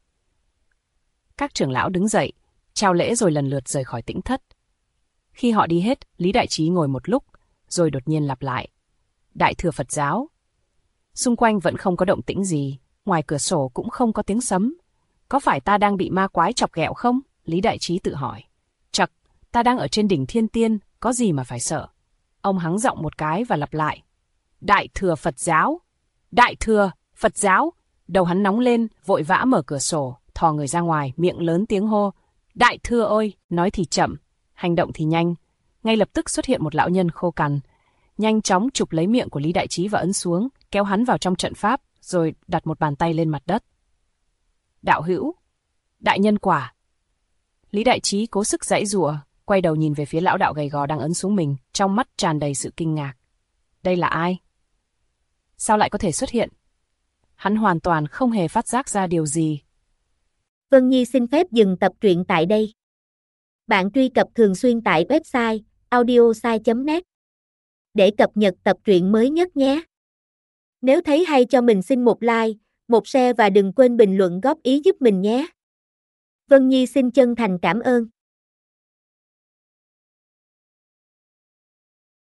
Các trưởng lão đứng dậy, chào lễ rồi lần lượt rời khỏi tĩnh thất. Khi họ đi hết, Lý Đại Trí ngồi một lúc, rồi đột nhiên lặp lại. Đại thừa Phật giáo. Xung quanh vẫn không có động tĩnh gì, ngoài cửa sổ cũng không có tiếng sấm. Có phải ta đang bị ma quái chọc ghẹo không? Lý Đại Trí tự hỏi. Chậc, ta đang ở trên đỉnh thiên tiên, có gì mà phải sợ? Ông hắng giọng một cái và lặp lại. Đại thừa Phật giáo. Đại thừa Phật giáo. Đầu hắn nóng lên, vội vã mở cửa sổ, thò người ra ngoài, miệng lớn tiếng hô. Đại thừa ơi! Nói thì chậm, hành động thì nhanh. Ngay lập tức xuất hiện một lão nhân khô cằn, nhanh chóng chụp lấy miệng của Lý Đại Trí và ấn xuống, kéo hắn vào trong trận pháp, rồi đặt một bàn tay lên mặt đất. Đạo hữu, đại nhân quả. Lý Đại Trí cố sức giãy giụa, quay đầu nhìn về phía lão đạo gầy gò đang ấn xuống mình, trong mắt tràn đầy sự kinh ngạc. Đây là ai? Sao lại có thể xuất hiện? Hắn hoàn toàn không hề phát giác ra điều gì. Vân Nhi xin phép dừng tập truyện tại đây. Bạn truy cập thường xuyên tại website audiosai.net để cập nhật tập truyện mới nhất nhé. Nếu thấy hay cho mình xin một like, một share và đừng quên bình luận góp ý giúp mình nhé. Vân Nhi xin chân thành cảm ơn.